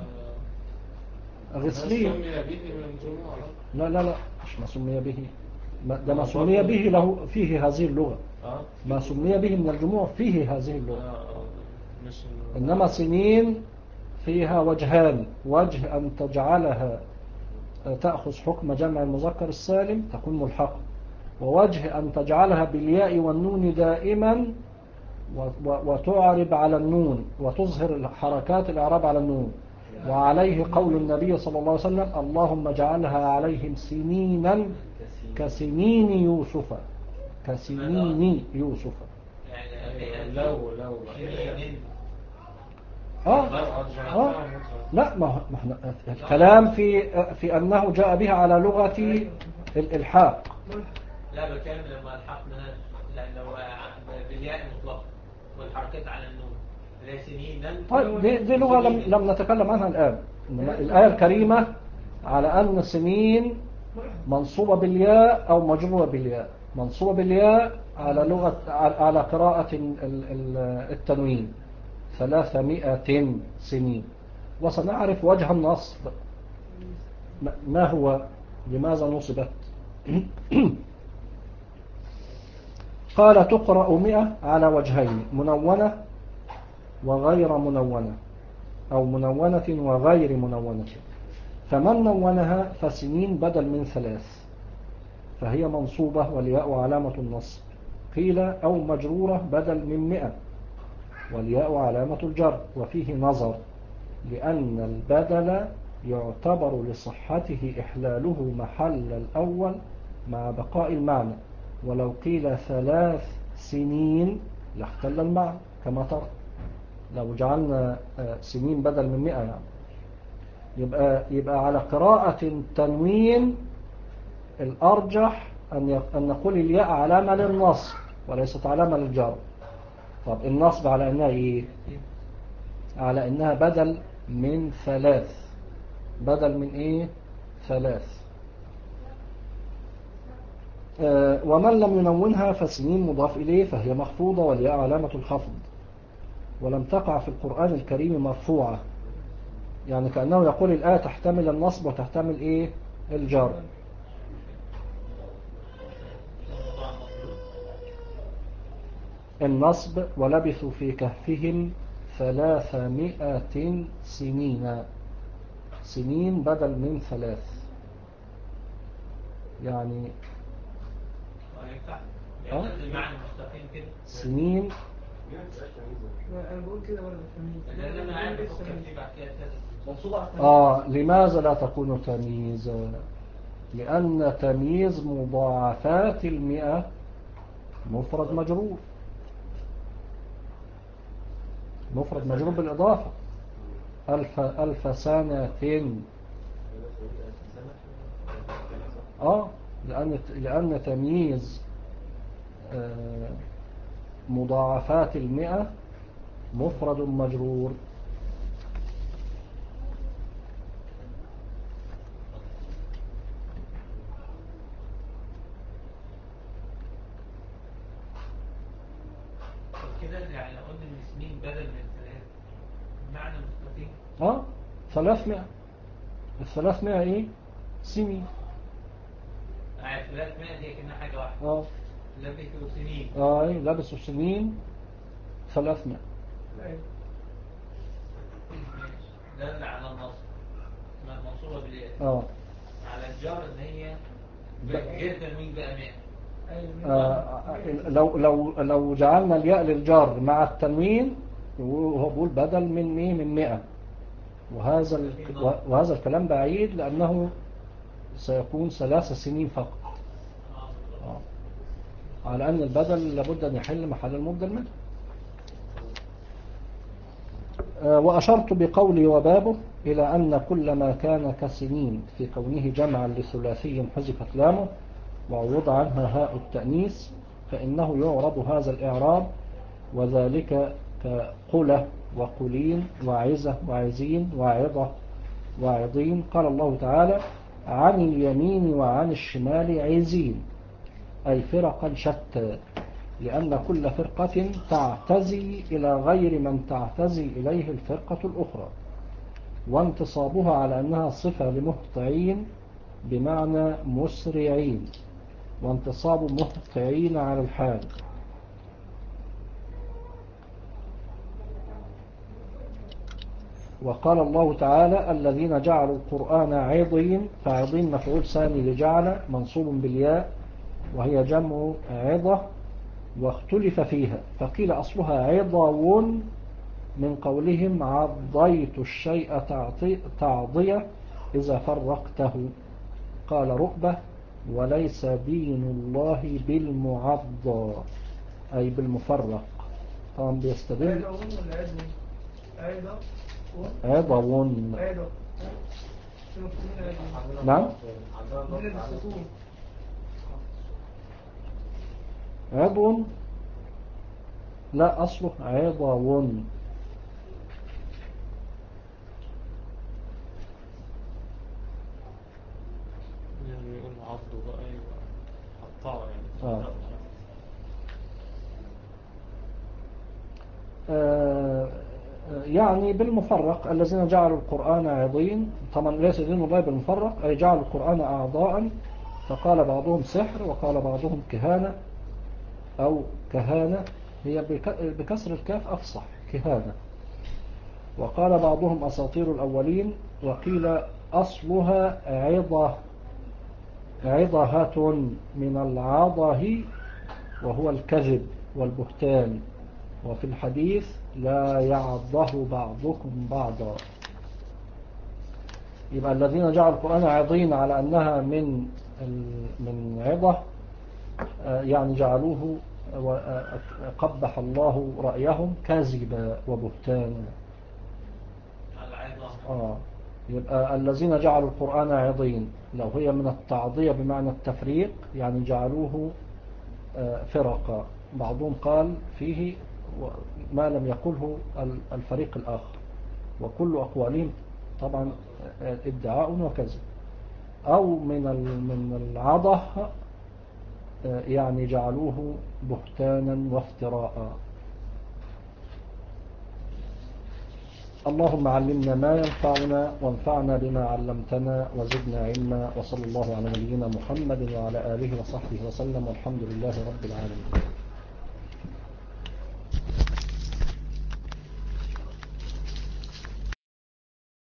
غسلين. سمي به من الجموع. لا لا لا مش ما سمي به، ده ما سمي به له فيه هذه اللغة. ما سمي به من الجموع فيه هذه اللغة. إنما سنين فيها وجهان، وجه أن تجعلها تأخذ حكم جمع المذكر السالم تكون ملحقة، ووجه أن تجعلها بالياء والنون دائما وتعرب على النون وتظهر حركات الإعراب على النون. وعليه قول النبي صلى الله عليه وسلم اللهم اجعلها عليهم سنينا كسنين يوسف، كسنين يوسف. يعني لو لو آه. آه. لا ما احنا الكلام في في أنه جاء بها على لغة الإلحاق. لا بكلم لما الحقنا لو بالياء مطلقة والحركات على النون لا سنين. طيب دي, دي لغة لم, لم نتكلم عنها الآن. إنما الآية الكريمة على أن سنين منصوبة بالياء أو مجرورة بالياء. منصوبة بالياء على لغة على قراءة التنوين ثلاثمائة سنين. وسنعرف وجه النصب ما هو، لماذا نصبت. قال تقرأ مئة على وجهين، منونة وغير منونة، أو منونة وغير منونة. فمن نونها فسنين بدل من ثلاث، فهي منصوبة والياء علامة النصب. قيل أو مجرورة بدل من مئة والياء علامة الجر. وفيه نظر، لأن البدل يعتبر لصحته إحلاله محل الأول مع بقاء المعنى، ولو قيل ثلاث سنين لاختل المعنى كما ترى. لو جعلنا سنين بدل من مئة يعني يبقى, يبقى على قراءة التنوين الأرجح أن أن نقول الياء علامة للنصب وليست علامة للجر. طب النصب على أنها إيه؟ على أنها بدل من ثلاث. بدل من إيه؟ ثلاث. آه ومن لم ينونها فسنين مضاف إليه فهي مخفوضة والياء علامة الخفض، ولم تقع في القرآن الكريم مرفوعة. يعني كأنه يقول الآية تحتمل النصب وتحتمل إيه؟ الجر. النصب ولبثوا في كهفهم ثلاثمائة سنين. سنين بدل من ثلاث يعني أه؟ المعنى مستقيم كده سنين. انا بقول كده برضه لأن أنا عارف أفكر فيه بعد كده منصوبة. آه لماذا لا تكون تمييزا؟ لأن تمييز مضاعفات المئة مفرد مجرور. مفرد مجرور بالإضافة. ألف ألف سنة. آه لأن لأن تمييز آه مضاعفات المئة مفرد مجرور. وخمسين. اه ثلاثمائة. الثلاثمائة ايه سنين. عارف ثلاثمائة دي كأنها حاجة واحدة. اه لبثوا سنين. اه ايه لبسوا سنين ثلاثمائة. ماشي. دل على النصب منصوبة بالياء. اه على الجار ان هي غير تنوين بقى مئة. آه لو لو لو جعلنا الياء للجار مع التنوين وهو بيقول بدل من ايه من مئة، وهذا ال... وهذا الكلام بعيد لأنه سيكون ثلاث سنين فقط. آه. على أن البدل لابد أن يحل محل المبدل منه. آه وأشرت بقولي وبابه إلى أن كل ما كان كسنين في كونه جمعا لثلاثي حذفت لامه وعوض عنها هاء التأنيث فإنه يعرب هذا الإعراب، وذلك كقلة وقلين وعزة وعزين وعظة وعظين. قال الله تعالى عن اليمين وعن الشمال عزين، أي فرقا شتى، لأن كل فرقة تعتزي إلى غير من تعتزي إليه الفرقة الأخرى، وانتصابها على أنها صفة لمهطعين بمعنى مسرعين، وانتصاب مهطعين على الحال. وقال الله تعالى الذين جعلوا القرآن عضين، فعضين مفعول ثاني لجعل منصوب بالياء وهي جمع عضة، واختلف فيها فقيل أصلها عضو من قولهم عضيت الشيء تعضية إذا فرقته. قال رؤبة وليس دين الله بالمعضى أي بالمفرق. طبعا بيستدل عضو. نعم عضو لا أصله عضو. يعني يقول عضو بقى يقطعه يعني. آه. آه يعني بالمفرق الذين جعلوا القرآن عضين. طبعا ليس دين الله بالمفرق أي جعلوا القرآن أعضاء، فقال بعضهم سحر وقال بعضهم كهانة أو كهانة، هي بكسر الكاف أفصح كهانة. وقال بعضهم أساطير الأولين، وقيل أصلها عضة عضهة من العضه وهو الكذب والبهتان، وفي الحديث لا يعضه بعضكم بعضا. يبقى الذين جعلوا القرآن عضين على أنها من من عضة يعني جعلوه قبح الله رأيهم كذبا وبهتانا. آه. يبقى الذين جعلوا القرآن عضين لو هي من التعضية بمعنى التفريق يعني جعلوه فرقا. بعضهم قال فيه ما لم يقله الفريق الآخر، وكل أقوالهم طبعا ادعاء وكذب. أو من من العضة يعني جعلوه بهتانا وافتراء. اللهم علمنا ما ينفعنا وانفعنا بما علمتنا وزدنا علما، وصلى الله على نبينا محمد وعلى آله وصحبه وسلم، والحمد لله رب العالمين.